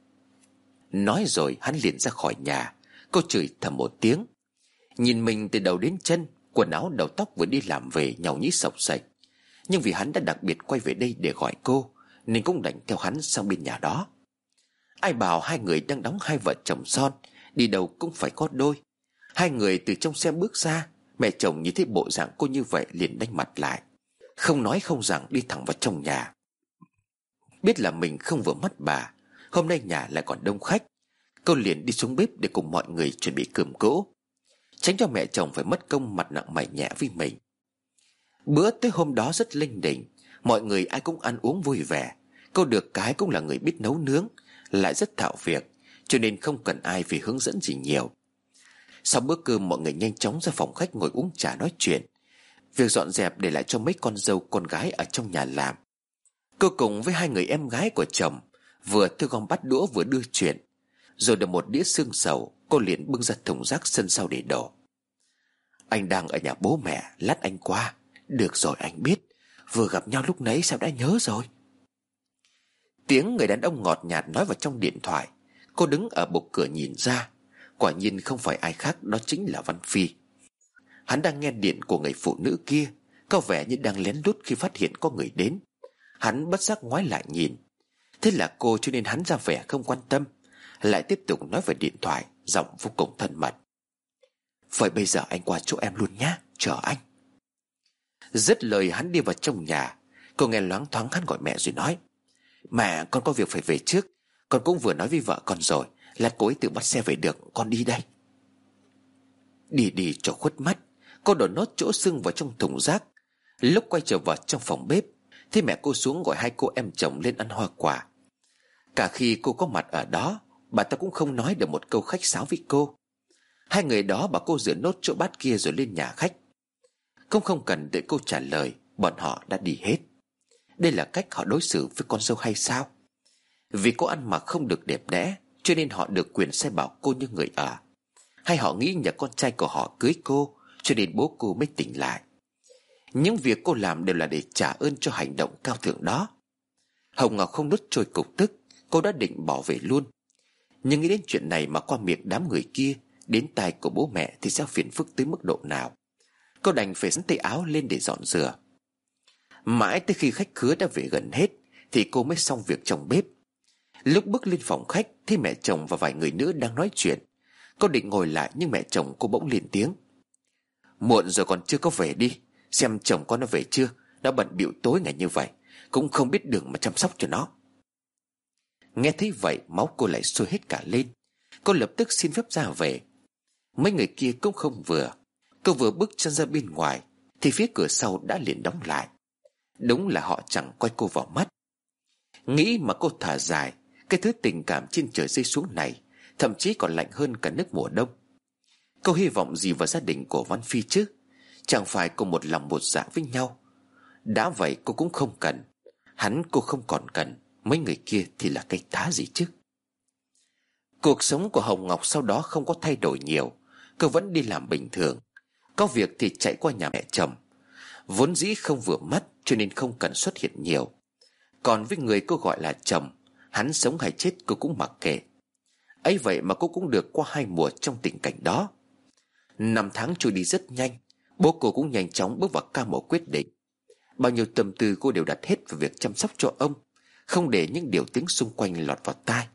Nói rồi hắn liền ra khỏi nhà. Cô chửi thầm một tiếng. Nhìn mình từ đầu đến chân, quần áo đầu tóc vừa đi làm về nhàu nhĩ sộc sạch. Nhưng vì hắn đã đặc biệt quay về đây để gọi cô, nên cũng đành theo hắn sang bên nhà đó. Ai bảo hai người đang đóng hai vợ chồng son, đi đâu cũng phải có đôi. Hai người từ trong xe bước ra, mẹ chồng nhìn thấy bộ dạng cô như vậy liền đanh mặt lại, không nói không rằng đi thẳng vào trong nhà. Biết là mình không vừa mắt bà, hôm nay nhà lại còn đông khách, cô liền đi xuống bếp để cùng mọi người chuẩn bị cơm cỗ. tránh cho mẹ chồng phải mất công mặt nặng mày nhẹ với mình. Bữa tối hôm đó rất linh đình, mọi người ai cũng ăn uống vui vẻ. Cô được cái cũng là người biết nấu nướng, lại rất thạo việc, cho nên không cần ai phải hướng dẫn gì nhiều. Sau bữa cơm, mọi người nhanh chóng ra phòng khách ngồi uống trà nói chuyện. Việc dọn dẹp để lại cho mấy con dâu con gái ở trong nhà làm. Cô cùng với hai người em gái của chồng vừa thu gom bát đũa vừa đưa chuyện. Rồi được một đĩa xương sầu, cô liền bưng ra thùng rác sân sau để đổ. Anh đang ở nhà bố mẹ, lát anh qua. Được rồi, anh biết. Vừa gặp nhau lúc nãy sao đã nhớ rồi. Tiếng người đàn ông ngọt nhạt nói vào trong điện thoại. Cô đứng ở bục cửa nhìn ra. Quả nhiên không phải ai khác, đó chính là Văn Phi. Hắn đang nghe điện của người phụ nữ kia, có vẻ như đang lén lút khi phát hiện có người đến. Hắn bất giác ngoái lại nhìn. Thế là cô, cho nên hắn ra vẻ không quan tâm, lại tiếp tục nói về điện thoại, giọng vô cùng thân mật. Vậy bây giờ anh qua chỗ em luôn nhá, chờ anh. Dứt lời hắn đi vào trong nhà. Cô nghe loáng thoáng hắn gọi mẹ rồi nói: Mẹ, con có việc phải về trước. Con cũng vừa nói với vợ con rồi, lát cô ấy tự bắt xe về được, con đi đây. Đi đi cho khuất mắt, cô đổ nốt chỗ xương vào trong thùng rác. Lúc quay trở vào trong phòng bếp thì mẹ cô xuống gọi hai cô em chồng lên ăn hoa quả. Cả khi cô có mặt ở đó, bà ta cũng không nói được một câu khách sáo với cô. Hai người đó bảo cô rửa nốt chỗ bát kia rồi lên nhà khách. Không không cần đợi cô trả lời, bọn họ đã đi hết. Đây là cách họ đối xử với con dâu hay sao? Vì cô ăn mặc không được đẹp đẽ, cho nên họ được quyền sai bảo cô như người ở. Hay họ nghĩ nhà con trai của họ cưới cô, cho nên bố cô mới tỉnh lại. Những việc cô làm đều là để trả ơn cho hành động cao thượng đó. Hồng Ngọc không nuốt trôi cục tức, cô đã định bỏ về luôn. Nhưng nghĩ đến chuyện này mà qua miệng đám người kia đến tai của bố mẹ thì sẽ phiền phức tới mức độ nào. Cô đành phải xắn tay áo lên để dọn rửa. Mãi tới khi khách khứa đã về gần hết thì cô mới xong việc trong bếp. Lúc bước lên phòng khách thì mẹ chồng và vài người nữa đang nói chuyện. Cô định ngồi lại nhưng mẹ chồng cô bỗng lên tiếng: Muộn rồi còn chưa có về đi. Xem chồng con nó về chưa. Nó bận bịu tối ngày như vậy, cũng không biết đường mà chăm sóc cho nó. Nghe thấy vậy máu cô lại sôi hết cả lên. Cô lập tức xin phép ra về. Mấy người kia cũng không vừa. Cô vừa bước chân ra bên ngoài thì phía cửa sau đã liền đóng lại. Đúng là họ chẳng quay cô vào mắt. Nghĩ mà cô thở dài. Cái thứ tình cảm trên trời rơi xuống này thậm chí còn lạnh hơn cả nước mùa đông. Cô hy vọng gì vào gia đình của Văn Phi chứ? Chẳng phải cùng một lòng một dạ với nhau. Đã vậy cô cũng không cần. Hắn cô không còn cần. Mấy người kia thì là cái tá gì chứ? Cuộc sống của Hồng Ngọc sau đó không có thay đổi nhiều. Cô vẫn đi làm bình thường. Có việc thì chạy qua nhà mẹ chồng. Vốn dĩ không vừa mắt cho nên không cần xuất hiện nhiều. Còn với người cô gọi là chồng, hắn sống hay chết cô cũng mặc kệ. Ấy vậy mà cô cũng được qua hai mùa trong tình cảnh đó. Năm tháng trôi đi rất nhanh. Bố cô cũng nhanh chóng bước vào ca mổ quyết định. Bao nhiêu tâm tư cô đều đặt hết vào việc chăm sóc cho ông, không để những điều tiếng xung quanh lọt vào tai.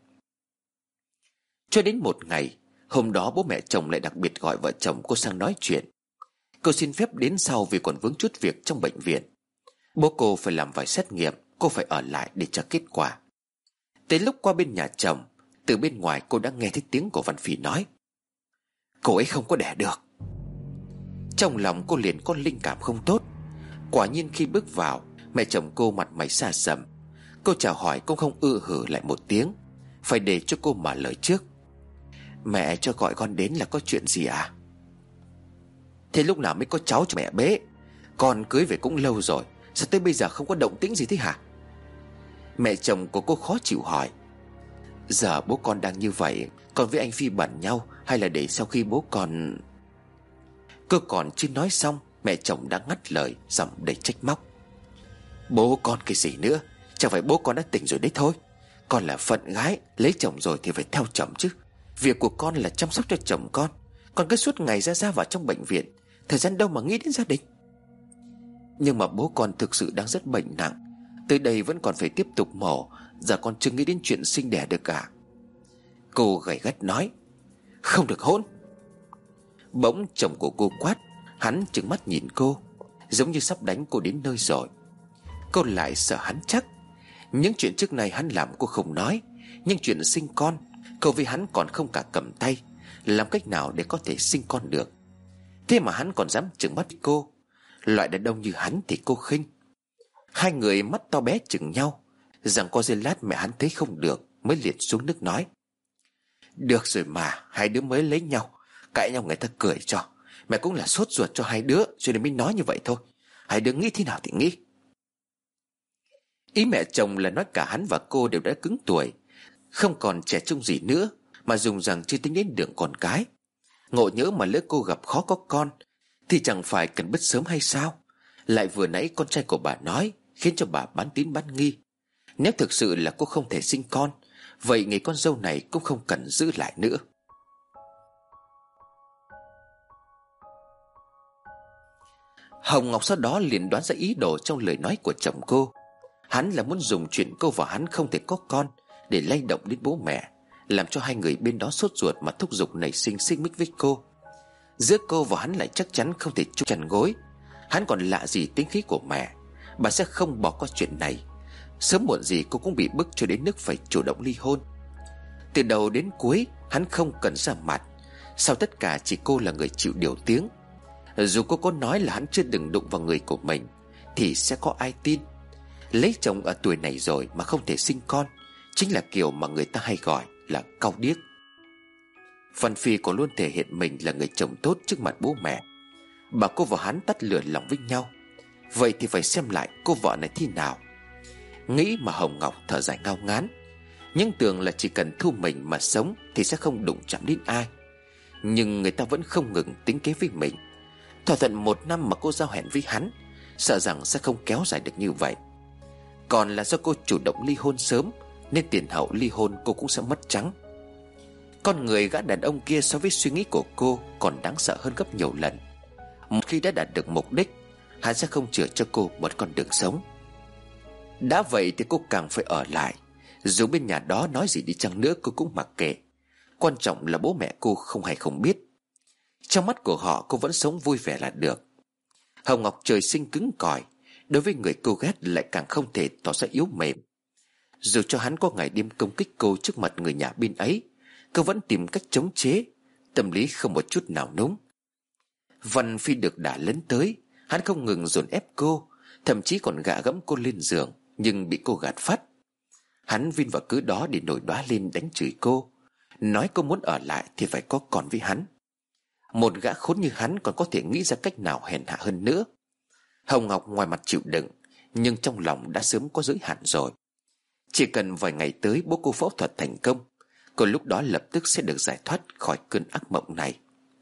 Cho đến một ngày, hôm đó bố mẹ chồng lại đặc biệt gọi vợ chồng cô sang nói chuyện. Cô xin phép đến sau vì còn vướng chút việc trong bệnh viện. Bố cô phải làm vài xét nghiệm, cô phải ở lại để chờ kết quả. Tới lúc qua bên nhà chồng, từ bên ngoài cô đã nghe thấy tiếng của Văn Phi nói: Cô ấy không có đẻ được. Trong lòng cô liền có linh cảm không tốt. Quả nhiên khi bước vào, mẹ chồng cô mặt mày xa sầm. Cô chào hỏi cũng không ư hử lại một tiếng, phải để cho cô mở lời trước. Mẹ cho gọi con đến là có chuyện gì à? Thế lúc nào mới có cháu cho mẹ bế? Con cưới về cũng lâu rồi, sao tới bây giờ không có động tĩnh gì thế hả? Mẹ chồng của cô khó chịu hỏi: Giờ bố con đang như vậy, con với anh Phi bận nhau, hay là để sau khi bố con... Cô còn chưa nói xong, mẹ chồng đã ngắt lời, giọng đầy trách móc: Bố con cái gì nữa? Chẳng phải bố con đã tỉnh rồi đấy thôi. Con là phận gái, lấy chồng rồi thì phải theo chồng chứ. Việc của con là chăm sóc cho chồng con. Con cứ suốt ngày ra ra vào trong bệnh viện, thời gian đâu mà nghĩ đến gia đình. Nhưng mà bố con thực sự đang rất bệnh nặng, tới đây vẫn còn phải tiếp tục mổ. Giờ con chưa nghĩ đến chuyện sinh đẻ được cả. Cô gay gắt nói: Không được hỗn. Bỗng chồng của cô quát. Hắn trừng mắt nhìn cô, giống như sắp đánh cô đến nơi rồi. Cô lại sợ hắn chắc. Những chuyện trước này hắn làm cô không nói, nhưng chuyện sinh con, cô với hắn còn không cả cầm tay. Làm cách nào để có thể sinh con được? Thế mà hắn còn dám trừng mắt với cô. Loại đàn ông như hắn thì cô khinh. Hai người mắt to bé chừng nhau. Rằng có giây lát mẹ hắn thấy không được, mới liệt xuống nước nói: Được rồi mà, hai đứa mới lấy nhau, cãi nhau người ta cười cho. Mẹ cũng là sốt ruột cho hai đứa, cho nên mới nói như vậy thôi. Hai đứa nghĩ thế nào thì nghĩ. Ý mẹ chồng là nói cả hắn và cô đều đã cứng tuổi, không còn trẻ trung gì nữa, mà dùng rằng chưa tính đến đường con cái. Ngộ nhỡ mà lỡ cô gặp khó có con thì chẳng phải cần biết sớm hay sao. Lại vừa nãy con trai của bà nói khiến cho bà bán tín bán nghi. Nếu thực sự là cô không thể sinh con, vậy người con dâu này cũng không cần giữ lại nữa. Hồng Ngọc sau đó liền đoán ra ý đồ trong lời nói của chồng cô. Hắn là muốn dùng chuyện cô và hắn không thể có con để lay động đến bố mẹ, làm cho hai người bên đó sốt ruột mà thúc giục nảy sinh xích mích với cô. Giữa cô và hắn lại chắc chắn không thể chung chăn gối. Hắn còn lạ gì tính khí của mẹ, bà sẽ không bỏ qua chuyện này. Sớm muộn gì cô cũng bị bức cho đến nước phải chủ động ly hôn. Từ đầu đến cuối hắn không cần ra mặt, sau tất cả chỉ cô là người chịu điều tiếng. Dù cô có nói là hắn chưa đừng đụng vào người của mình thì sẽ có ai tin. Lấy chồng ở tuổi này rồi mà không thể sinh con, chính là kiểu mà người ta hay gọi là cau điếc. Phần Phi còn luôn thể hiện mình là người chồng tốt trước mặt bố mẹ. Bà cô và hắn tắt lửa lòng với nhau, vậy thì phải xem lại cô vợ này thế nào. Nghĩ mà Hồng Ngọc thở dài ngao ngán. Nhưng tưởng là chỉ cần thu mình mà sống thì sẽ không đụng chạm đến ai. Nhưng người ta vẫn không ngừng tính kế với mình. Thỏa thuận một năm mà cô giao hẹn với hắn, sợ rằng sẽ không kéo dài được như vậy. Còn là do cô chủ động ly hôn sớm, nên tiền hậu ly hôn cô cũng sẽ mất trắng. Con người gã đàn ông kia so với suy nghĩ của cô còn đáng sợ hơn gấp nhiều lần. Một khi đã đạt được mục đích, hắn sẽ không chừa cho cô một con đường sống. Đã vậy thì cô càng phải ở lại. Dù bên nhà đó nói gì đi chăng nữa cô cũng mặc kệ. Quan trọng là bố mẹ cô không hay không biết. Trong mắt của họ cô vẫn sống vui vẻ là được. Hồng Ngọc trời sinh cứng cỏi, đối với người cô ghét lại càng không thể tỏ ra yếu mềm. Dù cho hắn có ngày đêm công kích cô trước mặt người nhà bên ấy, cô vẫn tìm cách chống chế, tâm lý không một chút nào núng. Văn Phi được đả lấn tới, hắn không ngừng dồn ép cô, thậm chí còn gạ gẫm cô lên giường, nhưng bị cô gạt phắt. Hắn vin vào cứ đó để nổi đoá lên đánh chửi cô, nói cô muốn ở lại thì phải có con với hắn. Một gã khốn như hắn còn có thể nghĩ ra cách nào hèn hạ hơn nữa. Hồng Ngọc ngoài mặt chịu đựng, nhưng trong lòng đã sớm có giới hạn rồi. Chỉ cần vài ngày tới bố cô phẫu thuật thành công, cô lúc đó lập tức sẽ được giải thoát khỏi cơn ác mộng này.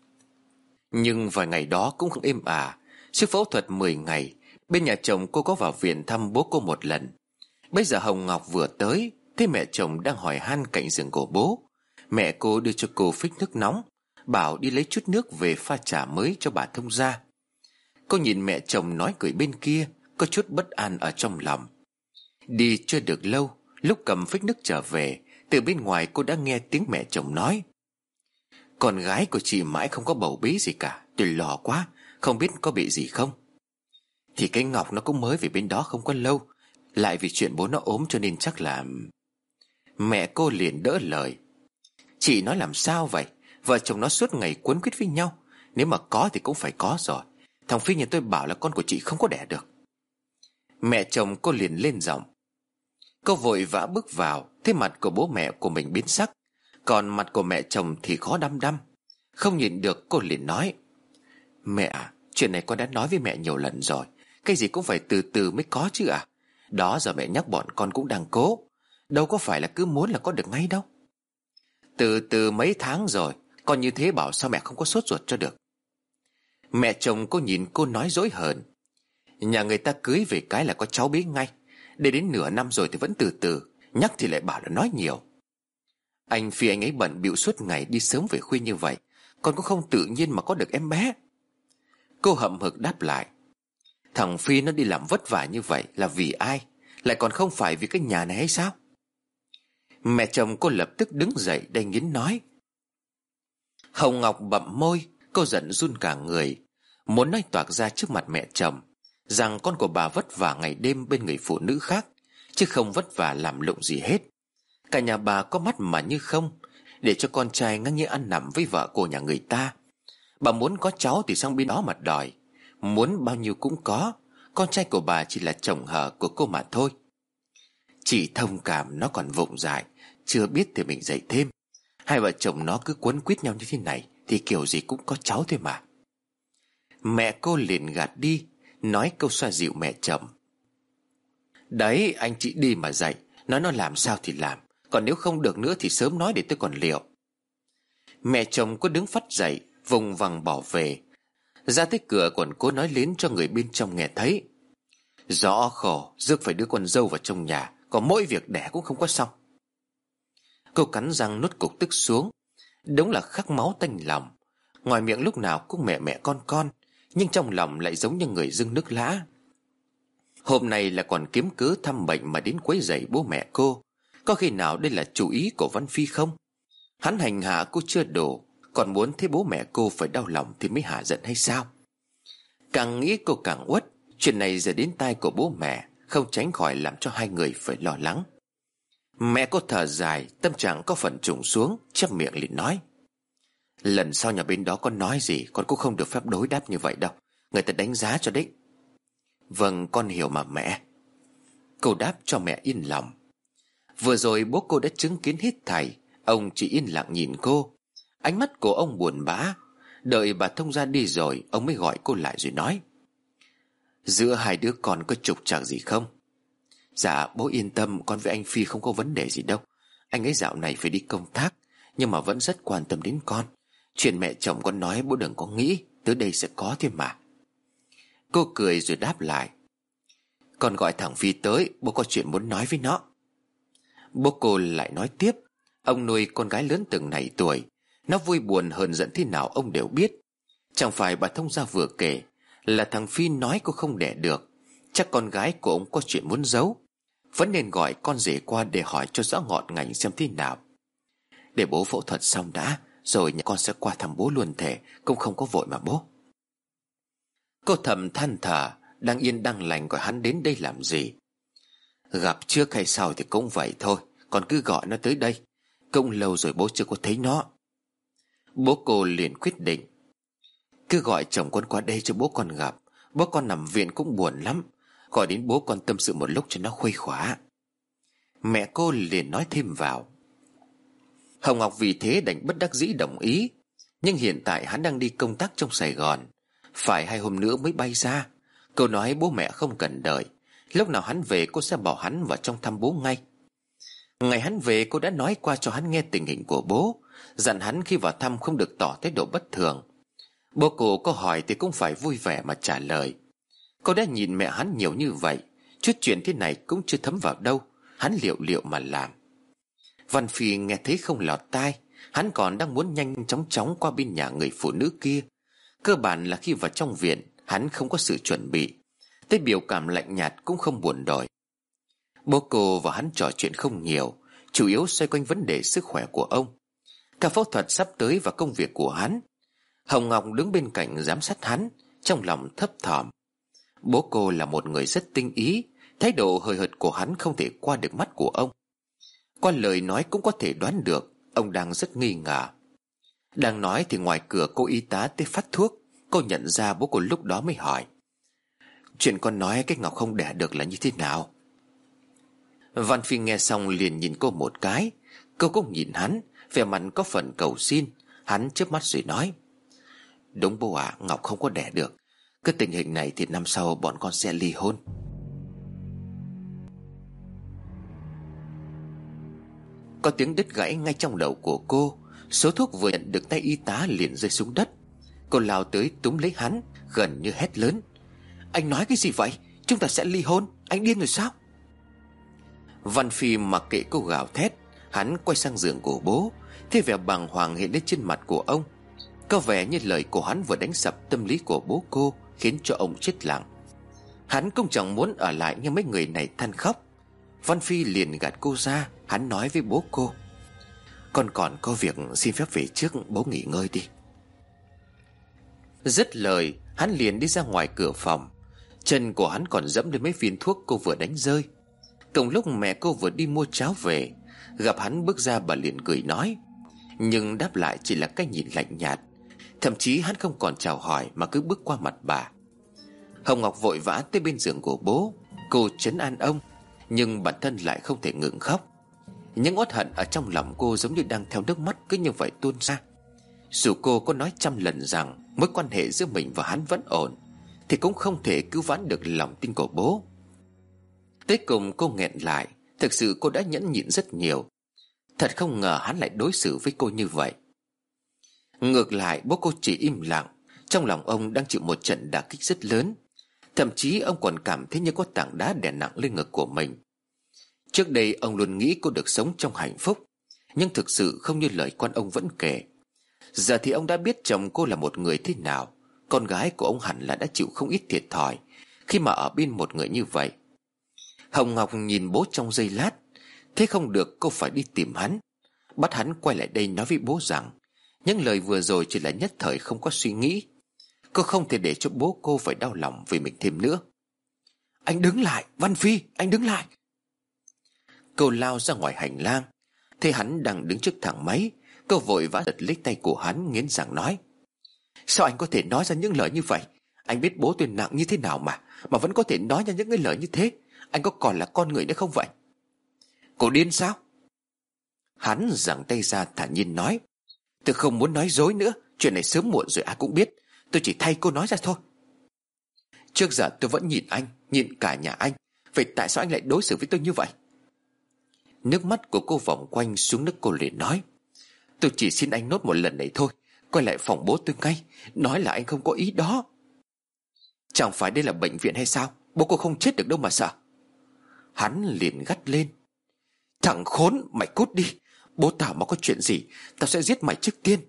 Nhưng vài ngày đó cũng không êm ả. Trước phẫu thuật mười ngày, bên nhà chồng cô có vào viện thăm bố cô một lần. Bây giờ Hồng Ngọc vừa tới, thấy mẹ chồng đang hỏi han cạnh giường của bố. Mẹ cô đưa cho cô phích nước nóng, bảo đi lấy chút nước về pha trà mới cho bà thông gia. Cô nhìn mẹ chồng nói cười bên kia, có chút bất an ở trong lòng. Đi chưa được lâu, lúc cầm phích nước trở về, từ bên ngoài cô đã nghe tiếng mẹ chồng nói: Con gái của chị mãi không có bầu bí gì cả, tôi lo quá, không biết có bị gì không. Thì cái Ngọc nó cũng mới về bên đó không có lâu, lại vì chuyện bố nó ốm cho nên chắc là... Mẹ cô liền đỡ lời: Chị nói làm sao vậy? Vợ chồng nó suốt ngày quấn quýt với nhau, nếu mà có thì cũng phải có rồi. Thằng Phi nhà tôi bảo là con của chị không có đẻ được. Mẹ chồng cô liền lên giọng. Cô vội vã bước vào, thấy mặt của bố mẹ của mình biến sắc, còn mặt của mẹ chồng thì khó đăm đăm. Không nhìn được cô liền nói: Mẹ à, chuyện này con đã nói với mẹ nhiều lần rồi, cái gì cũng phải từ từ mới có chứ à. Đó giờ mẹ nhắc bọn con cũng đang cố, đâu có phải là cứ muốn là có được ngay đâu. Từ từ mấy tháng rồi, con như thế bảo sao mẹ không có sốt ruột cho được. Mẹ chồng cô nhìn cô nói dối hờn: Nhà người ta cưới về cái là có cháu bé ngay, để đến nửa năm rồi thì vẫn từ từ, nhắc thì lại bảo là nói nhiều. Anh Phi anh ấy bận bịu suốt ngày đi sớm về khuya như vậy, con cũng không tự nhiên mà có được em bé. Cô hậm hực đáp lại: Thằng Phi nó đi làm vất vả như vậy là vì ai? Lại còn không phải vì cái nhà này hay sao? Mẹ chồng cô lập tức đứng dậy đay nghiến nói. Hồng Ngọc bậm môi, cô giận run cả người, muốn nói toạc ra trước mặt mẹ chồng rằng con của bà vất vả ngày đêm bên người phụ nữ khác, chứ không vất vả làm lụng gì hết. Cả nhà bà có mắt mà như không, để cho con trai ngang như ăn nằm với vợ của nhà người ta. Bà muốn có cháu thì sang bên đó mà đòi. Muốn bao nhiêu cũng có. Con trai của bà chỉ là chồng hờ của cô mà thôi. Chị thông cảm nó còn vụng dại, chưa biết thì mình dạy thêm. Hai vợ chồng nó cứ quấn quýt nhau như thế này thì kiểu gì cũng có cháu thôi mà. Mẹ cô liền gạt đi, nói câu xoa dịu mẹ chồng. Đấy, anh chị đi mà dạy, nói nó làm sao thì làm. Còn nếu không được nữa thì sớm nói để tôi còn liệu. Mẹ chồng có đứng phắt dậy, vùng vằng bỏ về. Ra tới cửa còn cố nói lớn cho người bên trong nghe thấy. Rõ khổ, rước phải đứa con dâu vào trong nhà, còn mỗi việc đẻ cũng không có xong. Cô cắn răng nuốt cục tức xuống. Đúng là khắc máu tanh lòng. Ngoài miệng lúc nào cũng mẹ mẹ con con, nhưng trong lòng lại giống như người dưng nước lã. Hôm nay là còn kiếm cớ thăm bệnh mà đến quấy rầy bố mẹ cô. Có khi nào đây là chủ ý của Văn Phi không? Hắn hành hạ cô chưa đủ, còn muốn thấy bố mẹ cô phải đau lòng thì mới hả giận hay sao? Càng nghĩ cô càng uất. Chuyện này giờ đến tai của bố mẹ, không tránh khỏi làm cho hai người phải lo lắng. Mẹ cô thở dài, tâm trạng có phần trùng xuống, chép miệng liền nói. Lần sau nhà bên đó có nói gì, con cũng không được phép đối đáp như vậy đâu. Người ta đánh giá cho đấy. Vâng, con hiểu mà mẹ. Cô đáp cho mẹ yên lòng. Vừa rồi bố cô đã chứng kiến hết thảy. Ông chỉ yên lặng nhìn cô. Ánh mắt của ông buồn bã. Đợi bà thông gia đi rồi, ông mới gọi cô lại rồi nói. Giữa hai đứa con có trục trặc gì không? Dạ bố yên tâm, con với anh Phi không có vấn đề gì đâu. Anh ấy dạo này phải đi công tác, nhưng mà vẫn rất quan tâm đến con. Chuyện mẹ chồng con nói bố đừng có nghĩ, tới đây sẽ có thêm mà. Cô cười rồi đáp lại. Con gọi thằng Phi tới, bố có chuyện muốn nói với nó. Bố cô lại nói tiếp. Ông nuôi con gái lớn từng này tuổi, nó vui buồn hờn giận thế nào ông đều biết. Chẳng phải bà thông gia vừa kể là thằng Phi nói cô không đẻ được. Chắc con gái của ông có chuyện muốn giấu. Vẫn nên gọi con rể qua để hỏi cho rõ ngọn ngành xem thế nào. Để bố phẫu thuật xong đã, rồi nhà con sẽ qua thăm bố luôn thể. Cũng không có vội mà bố. Cô thầm than thở, đang yên đang lành gọi hắn đến đây làm gì. Gặp trước hay sau thì cũng vậy thôi. Con cứ gọi nó tới đây. Cũng lâu rồi bố chưa có thấy nó. Bố cô liền quyết định. Cứ gọi chồng con qua đây cho bố con gặp. Bố con nằm viện cũng buồn lắm. Gọi đến bố con tâm sự một lúc cho nó khuây khỏa. Mẹ cô liền nói thêm vào. Hồng Ngọc vì thế đành bất đắc dĩ đồng ý. Nhưng hiện tại hắn đang đi công tác trong Sài Gòn, phải hai hôm nữa mới bay ra. Cô nói bố mẹ không cần đợi. Lúc nào hắn về cô sẽ bảo hắn vào trong thăm bố ngay. Ngày hắn về cô đã nói qua cho hắn nghe tình hình của bố, dặn hắn khi vào thăm không được tỏ thái độ bất thường. Bố cô có hỏi thì cũng phải vui vẻ mà trả lời. Cô đã nhìn mẹ hắn nhiều như vậy, chút chuyện thế này cũng chưa thấm vào đâu. Hắn liệu liệu mà làm. Văn Phi nghe thấy không lọt tai. Hắn còn đang muốn nhanh chóng chóng qua bên nhà người phụ nữ kia. Cơ bản là khi vào trong viện, hắn không có sự chuẩn bị. Tới biểu cảm lạnh nhạt cũng không buồn đổi. Bố cô và hắn trò chuyện không nhiều, chủ yếu xoay quanh vấn đề sức khỏe của ông, cả phẫu thuật sắp tới và công việc của hắn. Hồng Ngọc đứng bên cạnh giám sát hắn, trong lòng thấp thỏm. Bố cô là một người rất tinh ý, thái độ hời hợt của hắn không thể qua được mắt của ông. Qua lời nói cũng có thể đoán được ông đang rất nghi ngờ. Đang nói thì ngoài cửa cô y tá tới phát thuốc. Cô nhận ra bố cô lúc đó mới hỏi. Chuyện con nói cái Ngọc không đẻ được là như thế nào? Văn Phi nghe xong liền nhìn cô một cái. Cô cũng nhìn hắn, vẻ mặt có phần cầu xin. Hắn chớp mắt rồi nói. Đúng bố ạ, à, Ngọc không có đẻ được. Cái tình hình này thì năm sau bọn con sẽ ly hôn. Có tiếng đứt gãy ngay trong đầu của cô. Số thuốc vừa nhận được tay y tá liền rơi xuống đất. Cô lao tới túm lấy hắn, gần như hét lớn. Anh nói cái gì vậy? Chúng ta sẽ ly hôn. Anh điên rồi sao? Văn Phi mặc kệ cô gào thét. Hắn quay sang giường của bố. Thế vẻ bàng hoàng hiện lên trên mặt của ông. Có vẻ như lời của hắn vừa đánh sập tâm lý của bố cô, khiến cho ông chết lặng. Hắn cũng chẳng muốn ở lại như mấy người này than khóc. Văn Phi liền gạt cô ra. Hắn nói với bố cô. Con còn có việc, xin phép về trước, bố nghỉ ngơi đi. Dứt lời, hắn liền đi ra ngoài cửa phòng. Chân của hắn còn dẫm lên mấy viên thuốc cô vừa đánh rơi. Cùng lúc mẹ cô vừa đi mua cháo về, gặp hắn bước ra bà liền cười nói, nhưng đáp lại chỉ là cái nhìn lạnh nhạt. Thậm chí hắn không còn chào hỏi mà cứ bước qua mặt bà. Hồng Ngọc vội vã tới bên giường của bố. Cô trấn an ông, nhưng bản thân lại không thể ngừng khóc. Những uất hận ở trong lòng cô giống như đang theo nước mắt cứ như vậy tuôn ra. Dù cô có nói trăm lần rằng mối quan hệ giữa mình và hắn vẫn ổn, thì cũng không thể cứu vãn được lòng tin của bố. Tới cùng cô nghẹn lại. Thực sự cô đã nhẫn nhịn rất nhiều. Thật không ngờ hắn lại đối xử với cô như vậy. Ngược lại, bố cô chỉ im lặng. Trong lòng ông đang chịu một trận đả kích rất lớn. Thậm chí ông còn cảm thấy như có tảng đá đè nặng lên ngực của mình. Trước đây ông luôn nghĩ cô được sống trong hạnh phúc, nhưng thực sự không như lời con ông vẫn kể. Giờ thì ông đã biết chồng cô là một người thế nào. Con gái của ông hẳn là đã chịu không ít thiệt thòi khi mà ở bên một người như vậy. Hồng Ngọc nhìn bố trong giây lát. Thế không được, cô phải đi tìm hắn, bắt hắn quay lại đây nói với bố rằng những lời vừa rồi chỉ là nhất thời không có suy nghĩ. Cô không thể để cho bố cô phải đau lòng vì mình thêm nữa. Anh đứng lại, Văn Phi, anh đứng lại. Cô lao ra ngoài hành lang. Thấy hắn đang đứng trước thang máy, cô vội vã giật lấy tay của hắn, nghiến răng nói: Sao anh có thể nói ra những lời như vậy? Anh biết bố tôi nặng như thế nào mà Mà vẫn có thể nói ra những cái lời như thế. Anh có còn là con người nữa không vậy? Cô điên sao? Hắn giằng tay ra thản nhiên nói: Tôi không muốn nói dối nữa. Chuyện này sớm muộn rồi ai cũng biết. Tôi chỉ thay cô nói ra thôi. Trước giờ tôi vẫn nhìn anh, nhìn cả nhà anh. Vậy tại sao anh lại đối xử với tôi như vậy? Nước mắt của cô vòng quanh xuống nước. Cô liền nói: Tôi chỉ xin anh nốt một lần này thôi. Quay lại phòng bố tôi ngay, nói là anh không có ý đó. Chẳng phải đây là bệnh viện hay sao? Bố cô không chết được đâu mà sợ. Hắn liền gắt lên: Thằng khốn, mày cút đi. Bố tao mà có chuyện gì, tao sẽ giết mày trước tiên.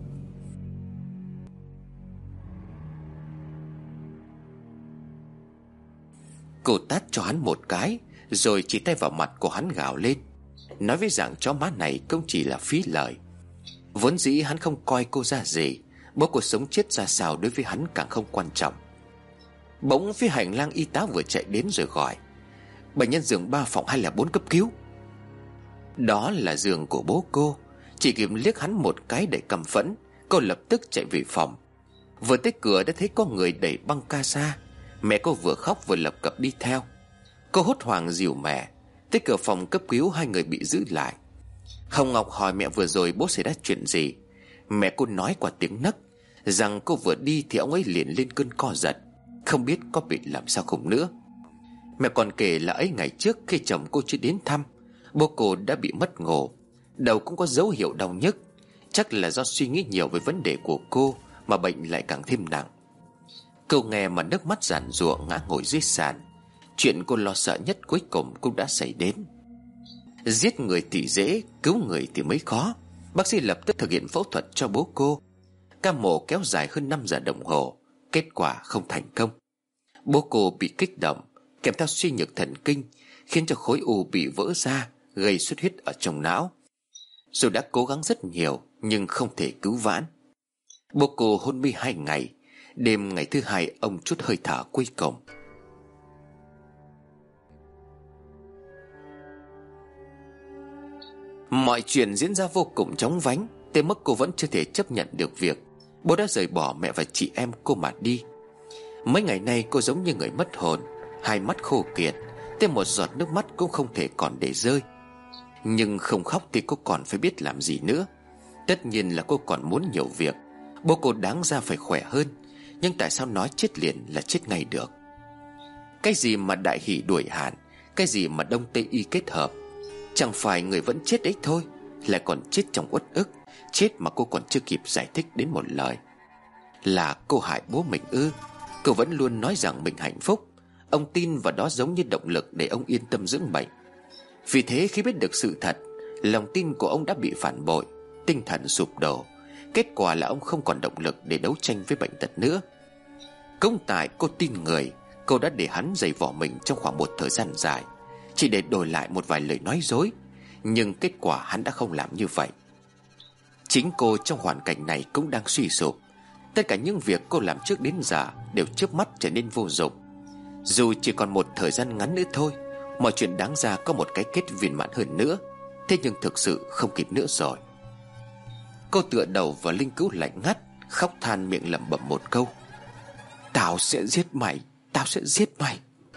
Cô tát cho hắn một cái, rồi chỉ tay vào mặt của hắn gào lên, nói với dạng chó má này cũng chỉ là phí lời. Vốn dĩ hắn không coi cô ra gì, bố cô sống chết ra sao đối với hắn càng không quan trọng. Bỗng phía hành lang y tá vừa chạy đến rồi gọi: Bệnh nhân giường ba phòng hai không bốn cấp cứu. Đó là giường của bố cô. Chỉ kịp liếc hắn một cái để căm phẫn, cô lập tức chạy về phòng. Vừa tới cửa đã thấy có người đẩy băng ca ra. Mẹ cô vừa khóc vừa lập cập đi theo. Cô hốt hoảng dìu mẹ. Tới cửa phòng cấp cứu, hai người bị giữ lại. Hồng Ngọc hỏi mẹ vừa rồi bố xảy ra chuyện gì. Mẹ cô nói qua tiếng nấc rằng cô vừa đi thì ông ấy liền lên cơn co giật, không biết có bị làm sao không nữa. Mẹ còn kể là ấy ngày trước khi chồng cô chưa đến thăm, bố cô đã bị mất ngủ, đầu cũng có dấu hiệu đau nhức. Chắc là do suy nghĩ nhiều về vấn đề của cô mà bệnh lại càng thêm nặng. Cô nghe mà nước mắt giàn giụa ngã ngồi dưới sàn. Chuyện cô lo sợ nhất cuối cùng cũng đã xảy đến. Giết người thì dễ, cứu người thì mới khó. Bác sĩ lập tức thực hiện phẫu thuật cho bố cô. Ca mổ kéo dài hơn năm giờ đồng hồ. Kết quả không thành công. Bố cô bị kích động kèm theo suy nhược thần kinh, khiến cho khối u bị vỡ ra, gây xuất huyết ở trong não. Dù đã cố gắng rất nhiều nhưng không thể cứu vãn. Bố cô hôn mê hai ngày. Đêm ngày thứ hai ông trút hơi thở cuối cùng. Mọi chuyện diễn ra vô cùng chóng vánh, tới mức cô vẫn chưa thể chấp nhận được việc bố đã rời bỏ mẹ và chị em cô mà đi. Mấy ngày nay cô giống như người mất hồn, hai mắt khô kiệt, tới một giọt nước mắt cũng không thể còn để rơi. Nhưng không khóc thì cô còn phải biết làm gì nữa. Tất nhiên là cô còn muốn nhiều việc. Bố cô đáng ra phải khỏe hơn, nhưng tại sao nói chết liền là chết ngay được? Cái gì mà đại hỷ đuổi hạn, cái gì mà đông tây y kết hợp, chẳng phải người vẫn chết đấy thôi, lại còn chết trong uất ức. Chết mà cô còn chưa kịp giải thích đến một lời. Là cô hại bố mình ư? Cô vẫn luôn nói rằng mình hạnh phúc. Ông tin vào đó giống như động lực để ông yên tâm dưỡng bệnh. Vì thế khi biết được sự thật, lòng tin của ông đã bị phản bội, tinh thần sụp đổ. Kết quả là ông không còn động lực để đấu tranh với bệnh tật nữa. Cũng tại cô tin người, cô đã để hắn giày vò mình trong khoảng một thời gian dài, chỉ để đổi lại một vài lời nói dối. Nhưng kết quả hắn đã không làm như vậy. Chính cô trong hoàn cảnh này cũng đang suy sụp. Tất cả những việc cô làm trước đến giờ đều chớp mắt trở nên vô dụng. Dù chỉ còn một thời gian ngắn nữa thôi, mọi chuyện đáng ra có một cái kết viên mãn hơn nữa. Thế nhưng thực sự không kịp nữa rồi. Cô tựa đầu vào linh cữu lạnh ngắt, khóc than miệng lẩm bẩm một câu: "Tao sẽ giết mày, tao sẽ giết mày."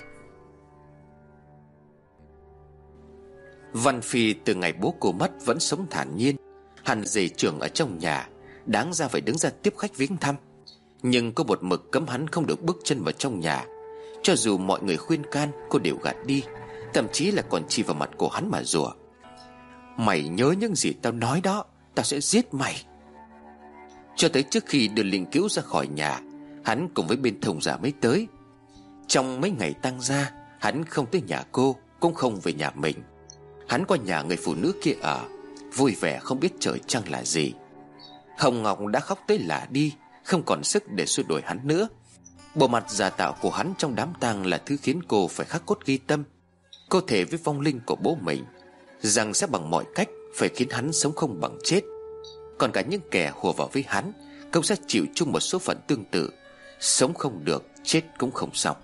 Văn Phi từ ngày bố cô mất vẫn sống thản nhiên, hẳn dề trưởng ở trong nhà, đáng ra phải đứng ra tiếp khách viếng thăm. Nhưng cô một mực cấm hắn không được bước chân vào trong nhà. Cho dù mọi người khuyên can, cô đều gạt đi, thậm chí là còn chỉ vào mặt của hắn mà rủa: "Mày nhớ những gì tao nói đó, tao sẽ giết mày." Cho tới trước khi đưa Linh Cữu ra khỏi nhà, hắn cùng với bên thông gia mới tới. Trong mấy ngày tang gia, hắn không tới nhà cô, cũng không về nhà mình. Hắn qua nhà người phụ nữ kia ở, vui vẻ không biết trời trăng là gì. Hồng Ngọc đã khóc tới lả đi, không còn sức để xua đuổi hắn nữa. Bộ mặt giả tạo của hắn trong đám tang là thứ khiến cô phải khắc cốt ghi tâm. Cô thề với vong linh của bố mình rằng sẽ bằng mọi cách phải khiến hắn sống không bằng chết. Còn cả những kẻ hùa vào với hắn cũng sẽ chịu chung một số phận tương tự, sống không được, chết cũng không xong.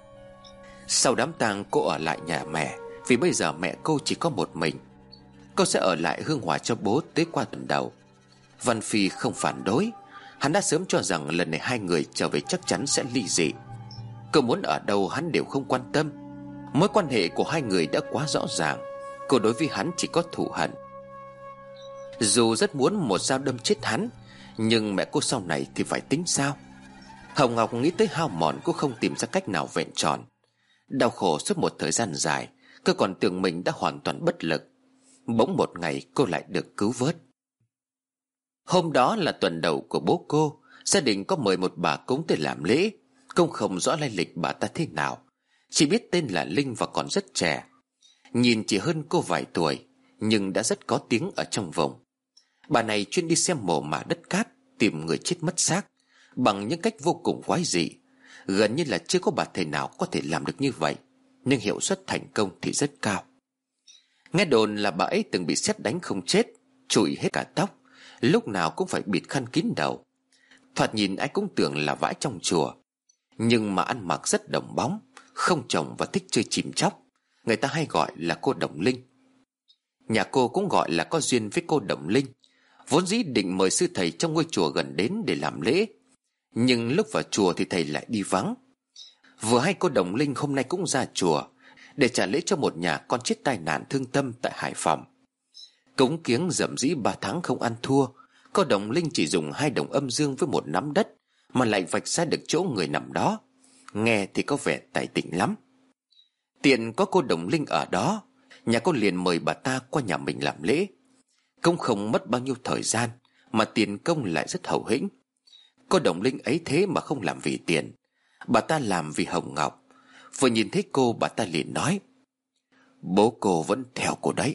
Sau đám tang, cô ở lại nhà mẹ, vì bây giờ mẹ cô chỉ có một mình. Cô sẽ ở lại hương hỏa cho bố tới qua tuần đầu. Văn Phi không phản đối. Hắn đã sớm cho rằng lần này hai người trở về chắc chắn sẽ ly dị. Cô muốn ở đâu hắn đều không quan tâm. Mối quan hệ của hai người đã quá rõ ràng. Cô đối với hắn chỉ có thù hận. Dù rất muốn một dao đâm chết hắn, nhưng mẹ cô sau này thì phải tính sao? Hồng Ngọc nghĩ tới hao mòn, cô không tìm ra cách nào vẹn tròn. Đau khổ suốt một thời gian dài, cô còn tưởng mình đã hoàn toàn bất lực. Bỗng một ngày cô lại được cứu vớt. Hôm đó là tuần đầu của bố cô. Gia đình có mời một bà cúng tới làm lễ. Cũng không rõ lai lịch bà ta thế nào, chỉ biết tên là Linh và còn rất trẻ. Nhìn chỉ hơn cô vài tuổi, nhưng đã rất có tiếng ở trong vùng. Bà này chuyên đi xem mồ mả đất cát, tìm người chết mất xác bằng những cách vô cùng quái dị. Gần như là chưa có bà thầy nào có thể làm được như vậy, nhưng hiệu suất thành công thì rất cao. Nghe đồn là bà ấy từng bị sét đánh không chết, trụi hết cả tóc, lúc nào cũng phải bịt khăn kín đầu. Thoạt nhìn ai cũng tưởng là vãi trong chùa, nhưng mà ăn mặc rất đồng bóng, không chồng và thích chơi chìm chóc. Người ta hay gọi là cô Đồng Linh. Nhà cô cũng gọi là có duyên với cô Đồng Linh. Vốn dĩ định mời sư thầy trong ngôi chùa gần đến để làm lễ, nhưng lúc vào chùa thì thầy lại đi vắng. Vừa hay cô Đồng Linh hôm nay cũng ra chùa để trả lễ cho một nhà con chết tai nạn thương tâm tại Hải Phòng. Cúng kiếng dầm dĩ ba tháng không ăn thua, cô Đồng Linh chỉ dùng hai đồng âm dương với một nắm đất mà lại vạch ra được chỗ người nằm đó. Nghe thì có vẻ tài tình lắm. Tiện có cô Đồng Linh ở đó, nhà cô liền mời bà ta qua nhà mình làm lễ. Cũng không mất bao nhiêu thời gian, mà tiền công lại rất hậu hĩnh. Cô Đồng Linh ấy thế mà không làm vì tiền, bà ta làm vì Hồng Ngọc. Vừa nhìn thấy cô, bà ta liền nói: "Bố cô vẫn theo cô đấy."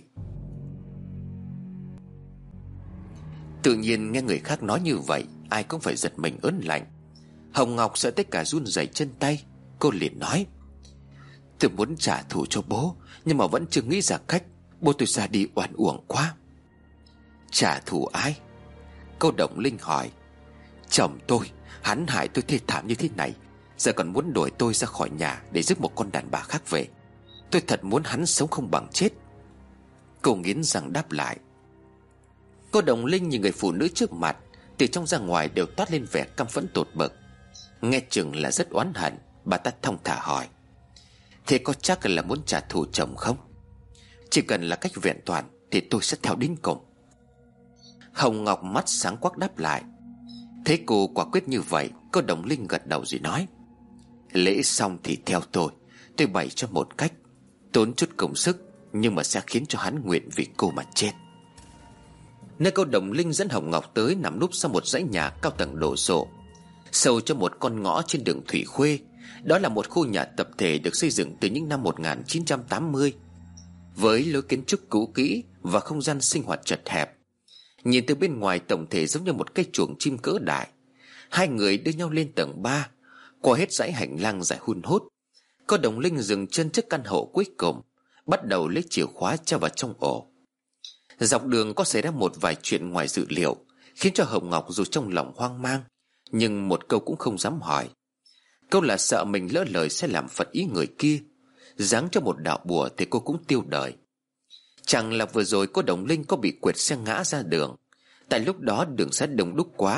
Tự nhiên nghe người khác nói như vậy, ai cũng phải giật mình ớn lạnh. Hồng Ngọc sợ tất cả run rẩy chân tay. Cô liền nói: "Tôi muốn trả thù cho bố, nhưng mà vẫn chưa nghĩ ra cách. Bố tôi ra đi oan uổng quá." "Trả thù ai?" Cô Đồng Linh hỏi. "Chồng tôi, hắn hại tôi thê thảm như thế này, giờ còn muốn đuổi tôi ra khỏi nhà để giúp một con đàn bà khác về. Tôi thật muốn hắn sống không bằng chết." Cô nghiến răng đáp lại. Cô Đồng Linh nhìn người phụ nữ trước mặt, từ trong ra ngoài đều toát lên vẻ căm phẫn tột bậc. Nghe chừng là rất oán hận, bà ta thong thả hỏi: "Thế có chắc là muốn trả thù chồng không? Chỉ cần là cách vẹn toàn thì tôi sẽ theo đến cùng." Hồng Ngọc mắt sáng quắc đáp lại. Thấy cô quả quyết như vậy, cô Đồng Linh gật đầu rồi nói: "Lễ xong thì theo tôi. Tôi bày cho một cách, tốn chút công sức, nhưng mà sẽ khiến cho hắn nguyện vì cô mà chết." Nơi cô Đồng Linh dẫn Hồng Ngọc tới nằm núp sau một dãy nhà cao tầng đồ sộ, sâu cho một con ngõ trên đường Thủy Khuê. Đó là một khu nhà tập thể được xây dựng từ những năm một nghìn chín trăm tám mươi, với lối kiến trúc cũ kỹ và không gian sinh hoạt chật hẹp. Nhìn từ bên ngoài, tổng thể giống như một cái chuồng chim cỡ đại. Hai người đưa nhau lên tầng ba, qua hết dãy hành lang dài hun hút. Cô Đồng Linh dừng chân trước căn hộ cuối cùng, bắt đầu lấy chìa khóa cho vào trong ổ. Dọc đường có xảy ra một vài chuyện ngoài dự liệu, khiến cho Hồng Ngọc dù trong lòng hoang mang, nhưng một câu cũng không dám hỏi. Câu là sợ mình lỡ lời sẽ làm phật ý người kia, giáng cho một đạo bùa thì cô cũng tiêu đời. Chẳng là vừa rồi cô Đồng Linh có bị quệt xe ngã ra đường. Tại lúc đó đường sắt đông đúc quá,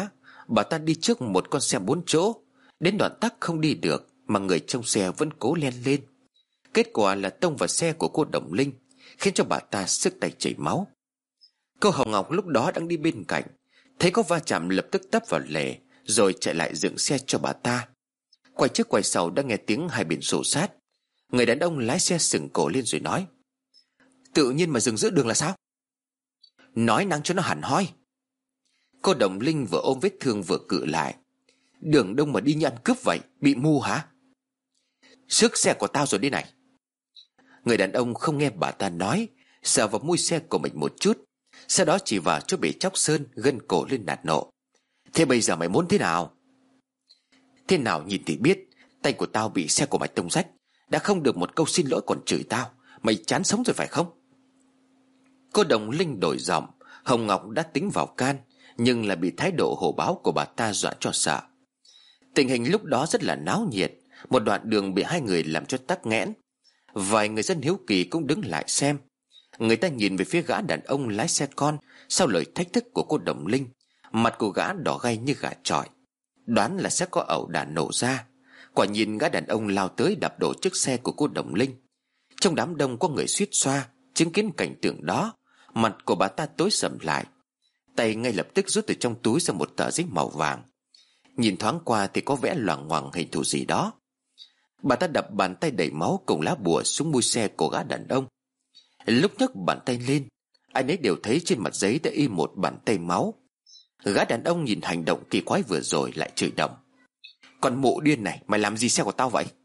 Bà ta đi trước một con xe bốn chỗ, đến đoạn tắc không đi được mà người trong xe vẫn cố len lên. Kết quả là tông vào xe của cô Đồng Linh, khiến cho bà ta sức tay chảy máu. Cô Hồng Ngọc lúc đó đang đi bên cạnh, thấy có va chạm lập tức tấp vào lề, rồi chạy lại dựng xe cho bà ta. Quay trước quay sau đã nghe tiếng hai bên xô sát. Người đàn ông lái xe sừng cổ lên rồi nói: "Tự nhiên mà dừng giữa đường là sao? Nói năng cho nó hẳn hoi." Cô Đồng Linh vừa ôm vết thương vừa cự lại: "Đường đông mà đi như ăn cướp vậy, bị mù hả? Xước xe của tao rồi đi này." Người đàn ông không nghe bà ta nói, sờ vào mui xe của mình một chút, sau đó chỉ vào chỗ bị chóc sơn, gân cổ lên nạt nộ: "Thế bây giờ mày muốn thế nào?" "Thế nào nhìn thì biết, tay của tao bị xe của mày tông rách, đã không được một câu xin lỗi còn chửi tao, mày chán sống rồi phải không?" Cô Đồng Linh đổi giọng. Hồng Ngọc đã tính vào can, nhưng lại bị thái độ hổ báo của bà ta dọa cho sợ. Tình hình lúc đó rất là náo nhiệt. Một đoạn đường bị hai người làm cho tắc nghẽn. Vài người dân hiếu kỳ cũng đứng lại xem. Người ta nhìn về phía gã đàn ông lái xe con. Sau lời thách thức của cô Đồng Linh, mặt của gã đỏ gay như gà chọi, đoán là sẽ có ẩu đả nổ ra. Quả nhìn gã đàn ông lao tới đập đổ chiếc xe của cô Đồng Linh. Trong đám đông có người suýt xoa. Chứng kiến cảnh tượng đó, mặt của bà ta tối sầm lại. Tay ngay lập tức rút từ trong túi ra một tờ giấy màu vàng. Nhìn thoáng qua thì có vẽ loằng ngoằng hình thù gì đó. Bà ta đập bàn tay đầy máu cùng lá bùa xuống mui xe của gã đàn ông. Lúc nhấc bàn tay lên, ai nấy đều thấy trên mặt giấy đã in một bàn tay máu. Gã đàn ông nhìn hành động kỳ quái vừa rồi lại chửi đồng: "Con mụ điên này, mày làm gì xe của tao vậy?"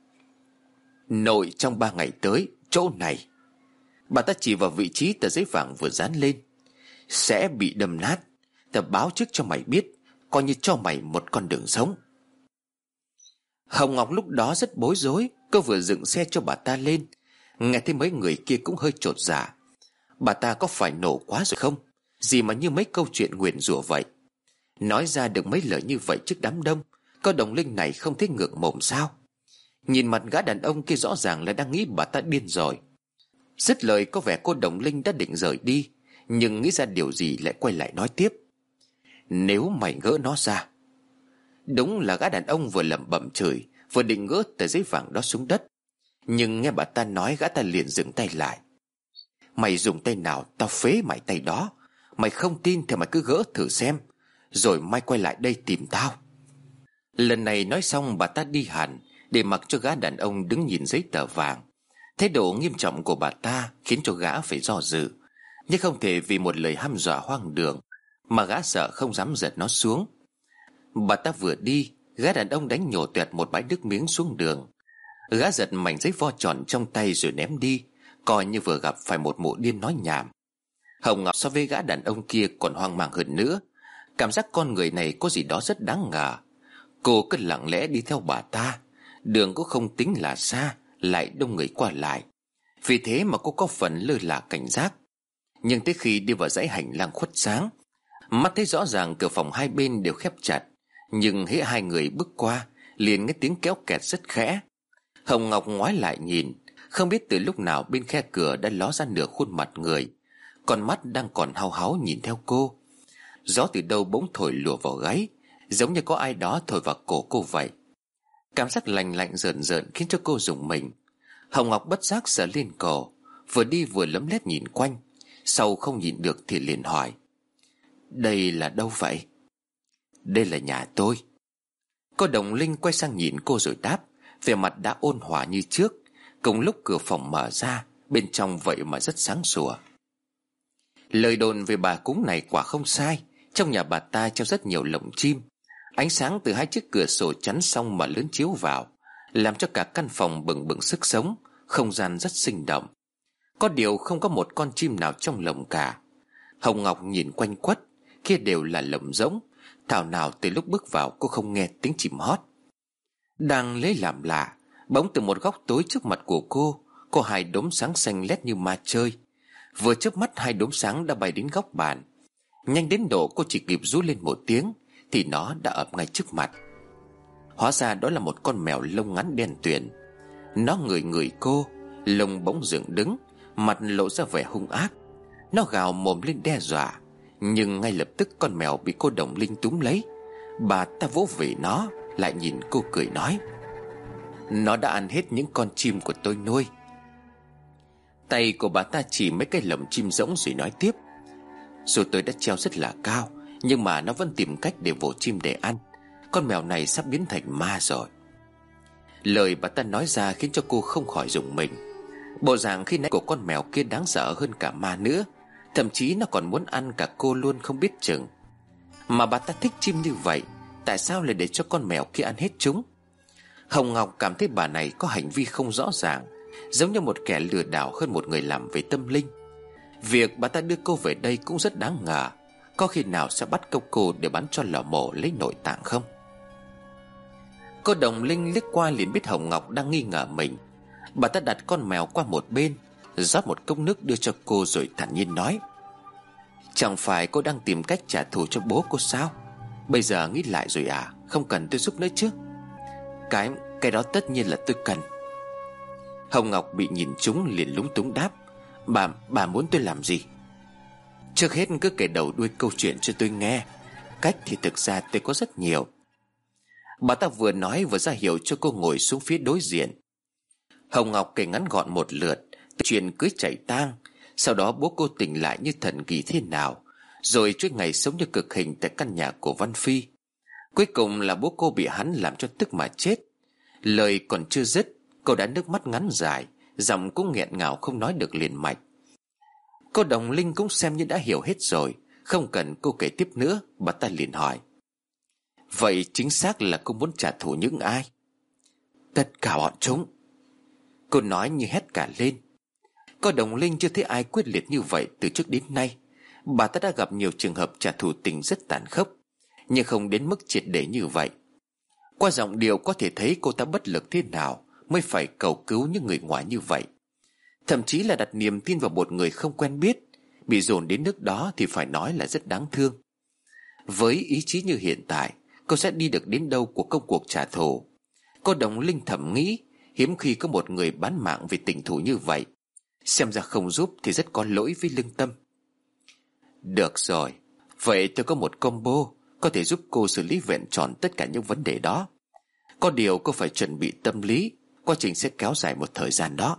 "Nội trong ba ngày tới, chỗ này," bà ta chỉ vào vị trí tờ giấy vàng vừa dán lên, "sẽ bị đâm nát. Tao báo trước cho mày biết, coi như cho mày một con đường sống." Hồng Ngọc lúc đó rất bối rối. Cô vừa dựng xe cho bà ta lên, nghe thấy mấy người kia cũng hơi chột dạ. Bà ta có phải nổ quá rồi không? Gì mà như mấy câu chuyện nguyền rủa vậy. Nói ra được mấy lời như vậy trước đám đông, cô Đồng Linh này không thấy ngượng mồm sao? Nhìn mặt gã đàn ông kia rõ ràng là đang nghĩ bà ta điên rồi. Dứt lời có vẻ cô Đồng Linh đã định rời đi, nhưng nghĩ ra điều gì lại quay lại nói tiếp: "Nếu mày gỡ nó ra..." Đúng là gã đàn ông vừa lẩm bẩm chửi, vừa định gỡ tờ giấy vàng đó xuống đất. Nhưng nghe bà ta nói, gã ta liền dừng tay lại: "Mày dùng tay nào tao phế mày tay đó. Mày không tin thì mày cứ gỡ thử xem, rồi mai quay lại đây tìm tao." Lần này nói xong bà ta đi hẳn, để mặc cho gã đàn ông đứng nhìn giấy tờ vàng. Thái độ nghiêm trọng của bà ta khiến cho gã phải do dự, nhưng không thể vì một lời hăm dọa hoang đường mà gã sợ không dám giật nó xuống. Bà ta vừa đi, gã đàn ông đánh nhổ toẹt một bãi nước miếng xuống đường. Gã giật mảnh giấy vo tròn trong tay rồi ném đi, coi như vừa gặp phải một mụ điên nói nhảm. Hồng Ngọc so với gã đàn ông kia còn hoang mang hơn nữa. Cảm giác con người này có gì đó rất đáng ngờ. Cô cứ lặng lẽ đi theo bà ta. Đường cũng không tính là xa, lại đông người qua lại, vì thế mà cô có phần lơ là cảnh giác. Nhưng tới khi đi vào dãy hành lang khuất sáng, mắt thấy rõ ràng cửa phòng hai bên đều khép chặt. Nhưng hễ hai người bước qua, liền nghe tiếng kéo kẹt rất khẽ. Hồng Ngọc ngoái lại nhìn, không biết từ lúc nào bên khe cửa đã ló ra nửa khuôn mặt người, con mắt đang còn hao háo nhìn theo cô. Gió từ đâu bỗng thổi lùa vào gáy, giống như có ai đó thổi vào cổ cô vậy. Cảm giác lạnh lạnh rợn rợn khiến cho cô rùng mình. Hồng Ngọc bất giác sờ lên cổ, vừa đi vừa lấm lét nhìn quanh. Sau không nhìn được thì liền hỏi: "Đây là đâu vậy?" "Đây là nhà tôi." Cô Đồng Linh quay sang nhìn cô rồi đáp, vẻ mặt đã ôn hòa như trước. Cùng lúc cửa phòng mở ra, bên trong vậy mà rất sáng sủa. Lời đồn về bà cúng này quả không sai. Trong nhà bà ta treo rất nhiều lồng chim. Ánh sáng từ hai chiếc cửa sổ chắn xong mà lớn chiếu vào, làm cho cả căn phòng bừng bừng sức sống. Không gian rất sinh động. Có điều không có một con chim nào trong lồng cả. Hồng Ngọc nhìn quanh quất, kia đều là lồng rỗng. Thảo nào từ lúc bước vào cô không nghe tiếng chim hót. Đang lấy làm lạ, bỗng từ một góc tối trước mặt của cô có hai đốm sáng xanh lét như ma chơi. Vừa chớp mắt hai đốm sáng đã bay đến góc bàn. Nhanh đến độ cô chỉ kịp rú lên một tiếng thì nó đã ập ngay trước mặt. Hóa ra đó là một con mèo lông ngắn đen tuyền. Nó ngửi ngửi cô, lông bỗng dựng đứng, mặt lộ ra vẻ hung ác. Nó gào mồm lên đe dọa, nhưng ngay lập tức con mèo bị cô Đồng Linh túm lấy. Bà ta vỗ về nó, lại nhìn cô cười nói: Nó đã ăn hết những con chim của tôi nuôi. Tay của bà ta chỉ mấy cái lồng chim rỗng rồi nói tiếp: Dù tôi đã treo rất là cao, nhưng mà nó vẫn tìm cách để vồ chim để ăn. Con mèo này sắp biến thành ma rồi. Lời bà ta nói ra khiến cho cô không khỏi rùng mình. Bộ dạng khi nãy của con mèo kia đáng sợ hơn cả ma nữa. Thậm chí nó còn muốn ăn cả cô luôn không biết chừng. Mà bà ta thích chim như vậy, tại sao lại để cho con mèo kia ăn hết chúng? Hồng Ngọc cảm thấy bà này có hành vi không rõ ràng, giống như một kẻ lừa đảo hơn một người làm về tâm linh. Việc bà ta đưa cô về đây cũng rất đáng ngờ. Có khi nào sẽ bắt câu cô để bán cho lò mổ lấy nội tạng không? Cô Đồng Linh liếc qua liền biết Hồng Ngọc đang nghi ngờ mình. Bà ta đặt con mèo qua một bên, rót một cốc nước đưa cho cô rồi thản nhiên nói: Chẳng phải cô đang tìm cách trả thù cho bố cô sao? Bây giờ nghĩ lại rồi à? Không cần tôi giúp nữa chứ? Cái, cái đó tất nhiên là tôi cần. Hồng Ngọc bị nhìn trúng liền lúng túng đáp: Bà, bà muốn tôi làm gì? Trước hết cứ kể đầu đuôi câu chuyện cho tôi nghe. Cách thì thực ra tôi có rất nhiều. Bà ta vừa nói vừa ra hiệu cho cô ngồi xuống phía đối diện. Hồng Ngọc kể ngắn gọn một lượt chuyện cưới chạy tang, sau đó bố cô tỉnh lại như thần kỳ thế nào, rồi chuỗi ngày sống như cực hình tại căn nhà của Văn Phi. Cuối cùng là bố cô bị hắn làm cho tức mà chết. Lời còn chưa dứt, cô đã nước mắt ngắn dài, giọng cũng nghẹn ngào không nói được liền mạch. Cô Đồng Linh cũng xem như đã hiểu hết rồi, không cần cô kể tiếp nữa. Bà ta liền hỏi: Vậy chính xác là cô muốn trả thù những ai? Tất cả bọn chúng, cô nói như hét cả lên. Cô Đồng Linh chưa thấy ai quyết liệt như vậy từ trước đến nay. Bà ta đã gặp nhiều trường hợp trả thù tình rất tàn khốc, nhưng không đến mức triệt để như vậy. Qua giọng điệu có thể thấy cô ta bất lực thế nào mới phải cầu cứu những người ngoài như vậy. Thậm chí là đặt niềm tin vào một người không quen biết, bị dồn đến nước đó thì phải nói là rất đáng thương. Với ý chí như hiện tại, cô sẽ đi được đến đâu của công cuộc trả thù? Cô Đồng Linh thầm nghĩ, hiếm khi có một người bán mạng vì tình thù như vậy. Xem ra không giúp thì rất có lỗi với lương tâm. Được rồi, vậy tôi có một combo có thể giúp cô xử lý vẹn tròn tất cả những vấn đề đó. Có điều cô phải chuẩn bị tâm lý, quá trình sẽ kéo dài một thời gian đó.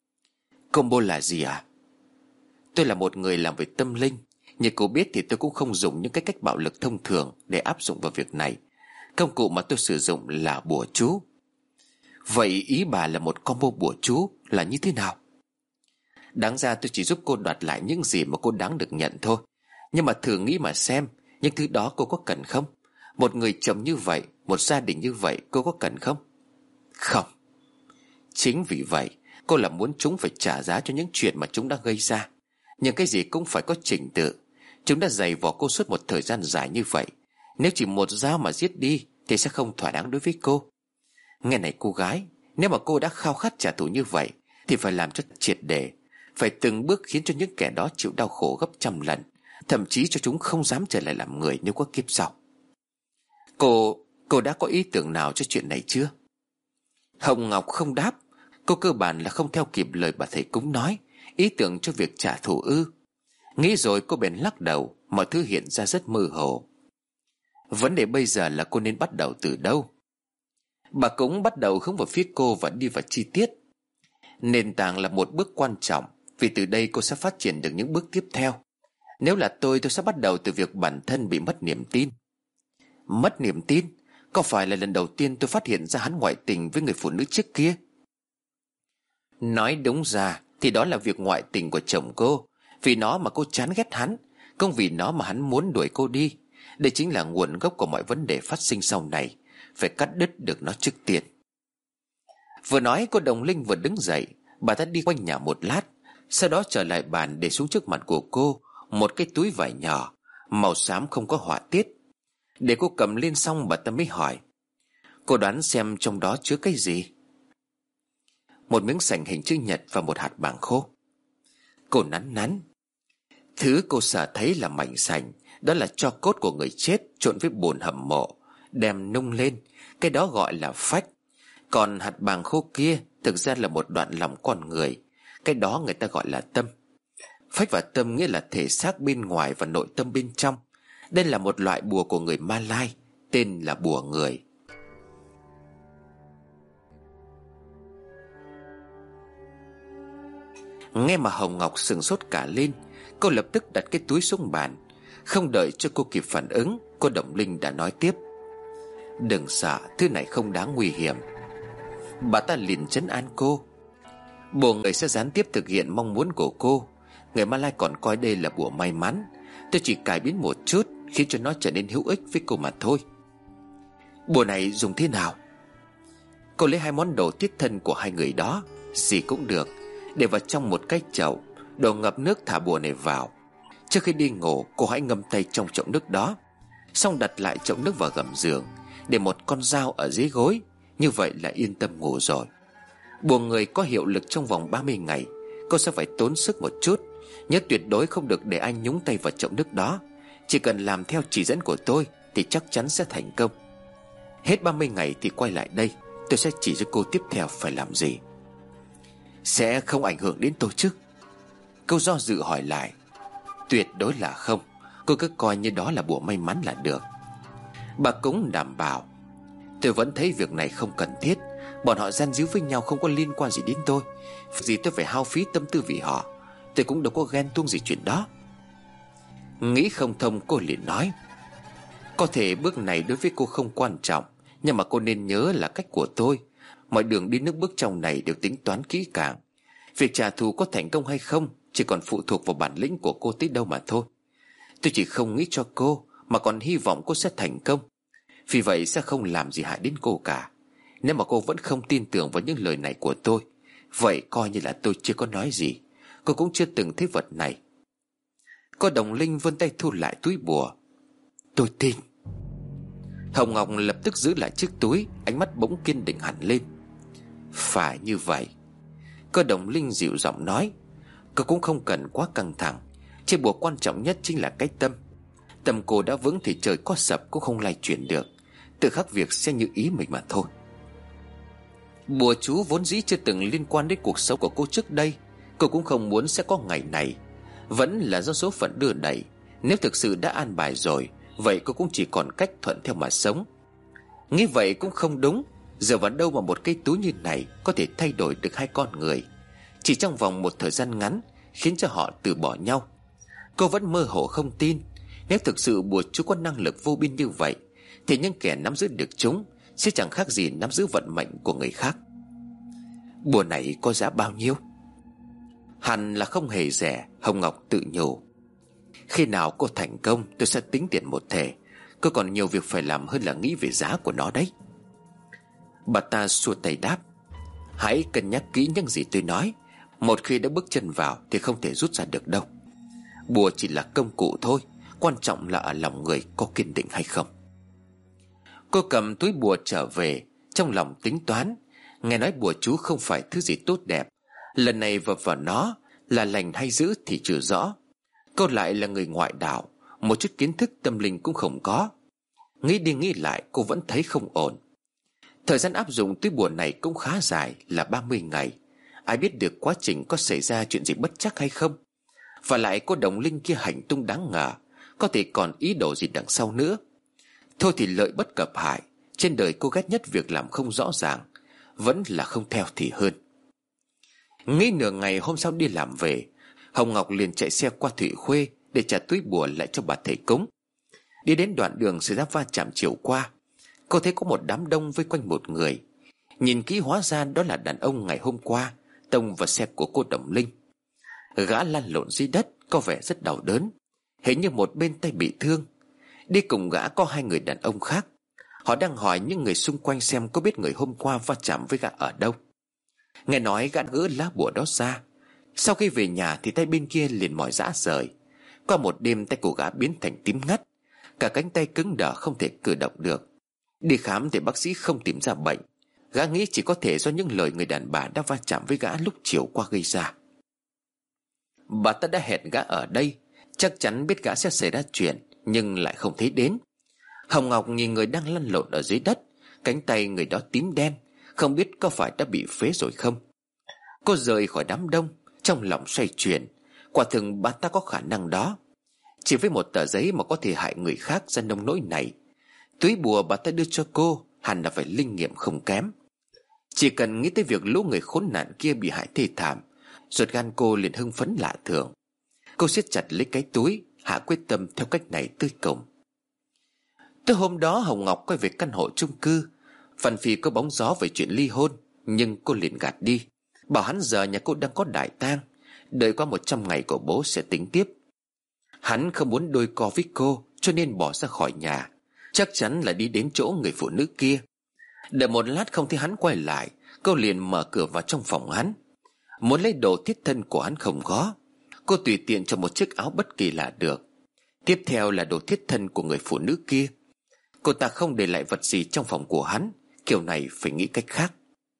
Combo là gì à? Tôi là một người làm về tâm linh, như cô biết thì tôi cũng không dùng những cái cách bạo lực thông thường để áp dụng vào việc này. Công cụ mà tôi sử dụng là bùa chú. Vậy ý bà là một combo bùa chú là như thế nào? Đáng ra tôi chỉ giúp cô đoạt lại những gì mà cô đáng được nhận thôi. Nhưng mà thử nghĩ mà xem, những thứ đó cô có cần không? Một người chồng như vậy, một gia đình như vậy, cô có cần không? Không. Chính vì vậy, cô là muốn chúng phải trả giá cho những chuyện mà chúng đã gây ra. Nhưng cái gì cũng phải có trình tự. Chúng đã giày vò cô suốt một thời gian dài như vậy. Nếu chỉ một dao mà giết đi thì sẽ không thỏa đáng đối với cô. Nghe này cô gái, nếu mà cô đã khao khát trả thù như vậy thì phải làm cho triệt để, phải từng bước khiến cho những kẻ đó chịu đau khổ gấp trăm lần, thậm chí cho chúng không dám trở lại làm người nếu có kiếp sau. Cô, cô đã có ý tưởng nào cho chuyện này chưa? Hồng Ngọc không đáp. Cô cơ bản là không theo kịp lời bà thầy cúng nói. Ý tưởng cho việc trả thù ư? Nghĩ rồi cô bèn lắc đầu. Mọi thứ hiện ra rất mơ hồ. Vấn đề bây giờ là cô nên bắt đầu từ đâu? Bà cũng bắt đầu hướng vào phía cô và đi vào chi tiết. Nền tảng là một bước quan trọng, vì từ đây cô sẽ phát triển được những bước tiếp theo. Nếu là tôi, tôi sẽ bắt đầu từ việc bản thân bị mất niềm tin. Mất niềm tin? Có phải là lần đầu tiên tôi phát hiện ra hắn ngoại tình với người phụ nữ trước kia? Nói đúng ra thì đó là việc ngoại tình của chồng cô. Vì nó mà cô chán ghét hắn, không vì nó mà hắn muốn đuổi cô đi. Đây chính là nguồn gốc của mọi vấn đề phát sinh sau này. Phải cắt đứt được nó trước tiên. Vừa nói cô Đồng Linh vừa đứng dậy. Bà ta đi quanh nhà một lát, sau đó trở lại bàn để xuống trước mặt của cô một cái túi vải nhỏ, màu xám không có họa tiết. Để cô cầm lên xong, bà ta mới hỏi: Cô đoán xem trong đó chứa cái gì? Một miếng sành hình chữ nhật và một hạt bàng khô. Cô nắn nắn. Thứ cô sợ thấy là mảnh sành, đó là tro cốt của người chết trộn với bùn hầm mộ, đem nung lên. Cái đó gọi là phách. Còn hạt bàng khô kia thực ra là một đoạn lòng con người. Cái đó người ta gọi là tâm. Phách và tâm nghĩa là thể xác bên ngoài và nội tâm bên trong. Đây là một loại bùa của người Malai. tên là bùa người. Nghe mà Hồng Ngọc sửng sốt cả lên. Cô lập tức đặt cái túi xuống bàn. Không đợi cho cô kịp phản ứng, cô Đồng Linh đã nói tiếp: "Đừng sợ, thứ này không đáng nguy hiểm." Bà ta liền trấn an cô: "Bùa người sẽ gián tiếp thực hiện mong muốn của cô. Người Malai còn coi đây là bùa may mắn. Tôi chỉ cải biến một chút, khiến cho nó trở nên hữu ích với cô mà thôi." "Bùa này dùng thế nào?" Cô lấy hai món đồ thiết thân của hai người đó, gì cũng được, để vào trong một cái chậu, đổ ngập nước, thả bùa này vào. Trước khi đi ngủ, cô hãy ngâm tay trong chậu nước đó, xong đặt lại chậu nước vào gầm giường, để một con dao ở dưới gối. Như vậy là yên tâm ngủ rồi. Bùa người có hiệu lực trong vòng ba mươi ngày. Cô sẽ phải tốn sức một chút. Nhớ tuyệt đối không được để anh nhúng tay vào chậu nước đó. Chỉ cần làm theo chỉ dẫn của tôi thì chắc chắn sẽ thành công. Hết ba mươi ngày thì quay lại đây, tôi sẽ chỉ cho cô tiếp theo phải làm gì. "Sẽ không ảnh hưởng đến tôi chứ?" Câu do dự hỏi lại. "Tuyệt đối là không. Cô cứ coi như đó là bùa may mắn là được." Bà cũng đảm bảo: "Tôi vẫn thấy việc này không cần thiết. Bọn họ gian díu với nhau không có liên quan gì đến tôi. Gì tôi phải hao phí tâm tư vì họ. Tôi cũng đâu có ghen tuông gì chuyện đó." Nghĩ không thông, cô liền nói: "Có thể bước này đối với cô không quan trọng, nhưng mà cô nên nhớ là cách của tôi. Mọi đường đi nước bước trong này đều tính toán kỹ càng. Việc trả thù có thành công hay không chỉ còn phụ thuộc vào bản lĩnh của cô tới đâu mà thôi. Tôi chỉ không nghĩ cho cô, mà còn hy vọng cô sẽ thành công. Vì vậy sẽ không làm gì hại đến cô cả. Nếu mà cô vẫn không tin tưởng vào những lời này của tôi, vậy coi như là tôi chưa có nói gì. Cô cũng chưa từng thấy vật này." Cô Đồng Linh vươn tay thu lại túi bùa. "Tôi tin." Hồng Ngọc lập tức giữ lại chiếc túi, ánh mắt bỗng kiên định hẳn lên. "Phải như vậy." Cô Đồng Linh dịu giọng nói: "Cô cũng không cần quá căng thẳng. Chiếc bùa quan trọng nhất chính là cái tâm. Tâm cô đã vững thì trời có sập cũng không lay chuyển được. Tự khắc việc sẽ như ý mình mà thôi." Bùa chú vốn dĩ chưa từng liên quan đến cuộc sống của cô trước đây. Cô cũng không muốn sẽ có ngày này. Vẫn là do số phận đưa đẩy. Nếu thực sự đã an bài rồi, vậy cô cũng chỉ còn cách thuận theo mà sống. Nghĩ vậy cũng không đúng. Giờ vào đâu mà một cây túi như này có thể thay đổi được hai con người, chỉ trong vòng một thời gian ngắn, khiến cho họ từ bỏ nhau. Cô vẫn mơ hồ không tin. Nếu thực sự bùa chú có năng lực vô biên như vậy, thì những kẻ nắm giữ được chúng sẽ chẳng khác gì nắm giữ vận mệnh của người khác. "Bùa này có giá bao nhiêu?" "Hẳn là không hề rẻ." Hồng Ngọc tự nhủ. "Khi nào cô thành công tôi sẽ tính tiền một thể. Cô còn nhiều việc phải làm hơn là nghĩ về giá của nó đấy." Bà ta xua tay đáp: "Hãy cân nhắc kỹ những gì tôi nói. Một khi đã bước chân vào thì không thể rút ra được đâu. Bùa chỉ là công cụ thôi, quan trọng là ở lòng người có kiên định hay không." Cô cầm túi bùa trở về, trong lòng tính toán. Nghe nói bùa chú không phải thứ gì tốt đẹp. Lần này vập vào nó là lành hay dữ thì chưa rõ. Cô lại là người ngoại đạo, một chút kiến thức tâm linh cũng không có. Nghĩ đi nghĩ lại cô vẫn thấy không ổn. Thời gian áp dụng túi bùa này cũng khá dài, là ba mươi ngày. Ai biết được quá trình có xảy ra chuyện gì bất chắc hay không. Và lại cô Đồng Linh kia hành tung đáng ngờ, có thể còn ý đồ gì đằng sau nữa. Thôi thì lợi bất cập hại. Trên đời cô ghét nhất việc làm không rõ ràng. Vẫn là không theo thì hơn. Nghĩ nửa ngày, hôm sau đi làm về, Hồng Ngọc liền chạy xe qua Thụy Khuê để trả túi bùa lại cho bà thầy cúng. Đi đến đoạn đường xảy ra va chạm chiều qua, cô thấy có một đám đông vây quanh một người. Nhìn kỹ hóa ra đó là đàn ông ngày hôm qua tông vào xe của cô Đồng Linh. Gã lăn lộn dưới đất, có vẻ rất đau đớn, hình như một bên tay bị thương. Đi cùng gã có hai người đàn ông khác. Họ đang hỏi những người xung quanh xem có biết người hôm qua va chạm với gã ở đâu. Nghe nói gã gỡ lá bùa đó ra. Sau khi về nhà thì tay bên kia liền mỏi rã rời. Qua một đêm tay của gã biến thành tím ngắt, cả cánh tay cứng đờ không thể cử động được. Đi khám thì bác sĩ không tìm ra bệnh. Gã nghĩ chỉ có thể do những lời người đàn bà đã va chạm với gã lúc chiều qua gây ra. Bà ta đã hẹn gã ở đây, chắc chắn biết gã sẽ xảy ra chuyện, nhưng lại không thấy đến. Hồng Ngọc nhìn người đang lăn lộn ở dưới đất, cánh tay người đó tím đen, không biết có phải đã bị phế rồi không. Cô rời khỏi đám đông, trong lòng xoay chuyển. Quả thực bà ta có khả năng đó. Chỉ với một tờ giấy mà có thể hại người khác ra nông nỗi này. Túi bùa bà ta đưa cho cô hẳn là phải linh nghiệm không kém. Chỉ cần nghĩ tới việc lũ người khốn nạn kia bị hại thê thảm, ruột gan cô liền hưng phấn lạ thường. Cô siết chặt lấy cái túi, hạ quyết tâm theo cách này tới cùng. Tới hôm đó Hồng Ngọc quay về căn hộ chung cư. Phần Phi có bóng gió về chuyện ly hôn, nhưng cô liền gạt đi, bảo hắn giờ nhà cô đang có đại tang, đợi qua một trăm ngày của bố sẽ tính tiếp. Hắn không muốn đôi co với cô, cho nên bỏ ra khỏi nhà, chắc chắn là đi đến chỗ người phụ nữ kia. Đợi một lát không thấy hắn quay lại, cô liền mở cửa vào trong phòng hắn. Muốn lấy đồ thiết thân của hắn không có, cô tùy tiện cho một chiếc áo bất kỳ là được. Tiếp theo là đồ thiết thân của người phụ nữ kia. Cô ta không để lại vật gì trong phòng của hắn, kiểu này phải nghĩ cách khác.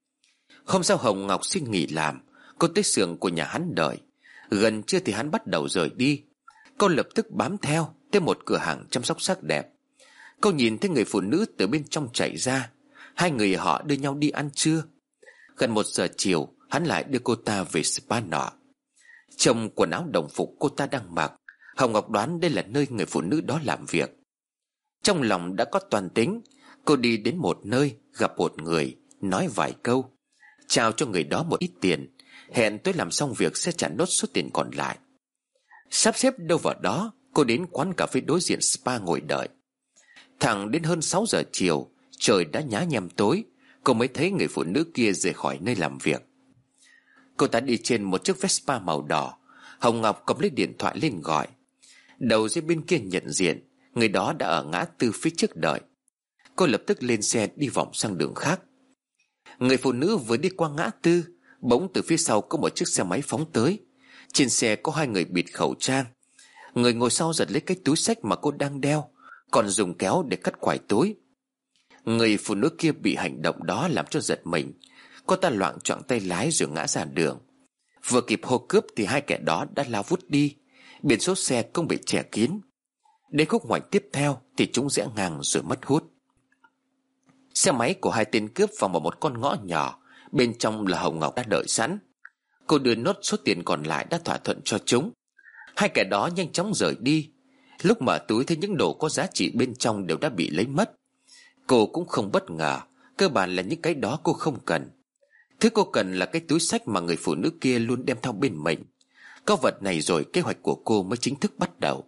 Hôm sau Hồng Ngọc xin nghỉ làm, cô tới xưởng của nhà hắn đợi. Gần trưa thì hắn bắt đầu rời đi. Cô lập tức bám theo tới một cửa hàng chăm sóc sắc đẹp. Cô nhìn thấy người phụ nữ từ bên trong chạy ra. Hai người họ đưa nhau đi ăn trưa. Gần một giờ chiều, hắn lại đưa cô ta về spa nọ. Trong quần áo đồng phục cô ta đang mặc, Hồng Ngọc đoán đây là nơi người phụ nữ đó làm việc. Trong lòng đã có toan tính, cô đi đến một nơi, gặp một người, nói vài câu, trao cho người đó một ít tiền, hẹn tối làm xong việc sẽ trả nốt số tiền còn lại. Sắp xếp đâu vào đó, cô đến quán cà phê đối diện spa ngồi đợi. Thẳng đến hơn sáu giờ chiều, trời đã nhá nhem tối, cô mới thấy người phụ nữ kia rời khỏi nơi làm việc. Cô ta đi trên một chiếc Vespa màu đỏ. Hồng Ngọc cầm lấy điện thoại lên gọi. Đầu dây bên kia nhận diện người đó đã ở ngã tư phía trước đợi. Cô lập tức lên xe đi vòng sang đường khác. Người phụ nữ vừa đi qua ngã tư, bỗng từ phía sau có một chiếc xe máy phóng tới. Trên xe có hai người bịt khẩu trang. Người ngồi sau giật lấy cái túi xách mà cô đang đeo, còn dùng kéo để cắt quải túi. Người phụ nữ kia bị hành động đó làm cho giật mình. Cô ta loạng choạng tay lái rồi ngã ra đường. Vừa kịp hô cướp thì hai kẻ đó đã lao vút đi. Biển số xe cũng bị che kín. Đến khúc ngoặt tiếp theo thì chúng rẽ ngang rồi mất hút. Xe máy của hai tên cướp vào một con ngõ nhỏ. Bên trong là Hồng Ngọc đã đợi sẵn. Cô đưa nốt số tiền còn lại đã thỏa thuận cho chúng. Hai kẻ đó nhanh chóng rời đi. Lúc mở túi thấy những đồ có giá trị bên trong đều đã bị lấy mất. Cô cũng không bất ngờ, cơ bản là những cái đó cô không cần. Thứ cô cần là cái túi xách mà người phụ nữ kia luôn đem theo bên mình. Có vật này rồi kế hoạch của cô mới chính thức bắt đầu.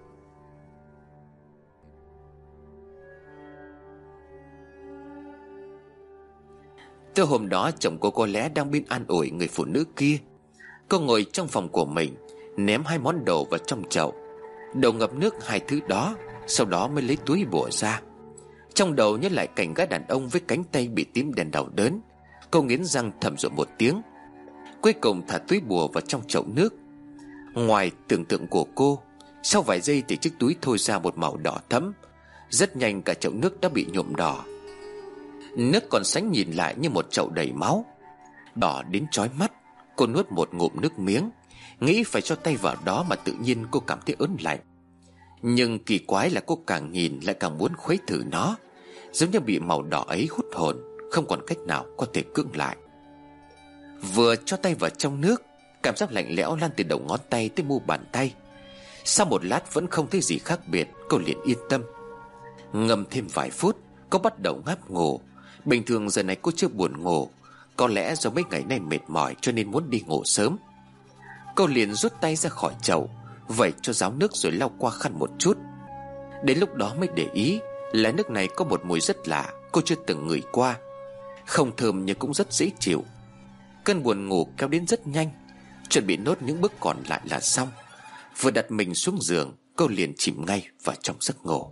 Từ hôm đó chồng cô có lẽ đang bên an ủi người phụ nữ kia. Cô ngồi trong phòng của mình, ném hai món đồ vào trong chậu. Đầu ngập nước hai thứ đó, sau đó mới lấy túi bùa ra. Trong đầu nhớ lại cảnh gã đàn ông với cánh tay bị tím đèn đau đớn. Cô nghiến răng thầm rộ một tiếng. Cuối cùng thả túi bùa vào trong chậu nước. Ngoài tưởng tượng của cô, sau vài giây thì chiếc túi thôi ra một màu đỏ thẫm. Rất nhanh cả chậu nước đã bị nhuộm đỏ. Nước còn sánh nhìn lại như một chậu đầy máu, đỏ đến chói mắt. Cô nuốt một ngụm nước miếng, nghĩ phải cho tay vào đó mà tự nhiên cô cảm thấy ớn lạnh. Nhưng kỳ quái là cô càng nhìn lại càng muốn khuấy thử nó, giống như bị màu đỏ ấy hút hồn, không còn cách nào có thể cưỡng lại. Vừa cho tay vào trong nước, cảm giác lạnh lẽo lan từ đầu ngón tay tới mu bàn tay. Sau một lát vẫn không thấy gì khác biệt, cô liền yên tâm. Ngâm thêm vài phút, cô bắt đầu ngáp ngủ. Bình thường giờ này cô chưa buồn ngủ, có lẽ do mấy ngày nay mệt mỏi cho nên muốn đi ngủ sớm. Cô liền rút tay ra khỏi chậu, vẩy cho ráo nước rồi lau qua khăn một chút. Đến lúc đó mới để ý là nước này có một mùi rất lạ, cô chưa từng ngửi qua. Không thơm nhưng cũng rất dễ chịu. Cơn buồn ngủ kéo đến rất nhanh. Chuẩn bị nốt những bước còn lại là xong. Vừa đặt mình xuống giường, cô liền chìm ngay vào trong giấc ngủ.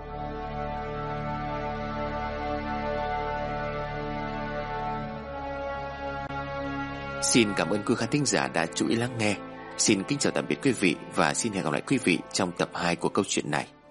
Xin cảm ơn quý khán thính giả đã chú ý lắng nghe. Xin kính chào tạm biệt quý vị và xin hẹn gặp lại quý vị trong tập hai của câu chuyện này.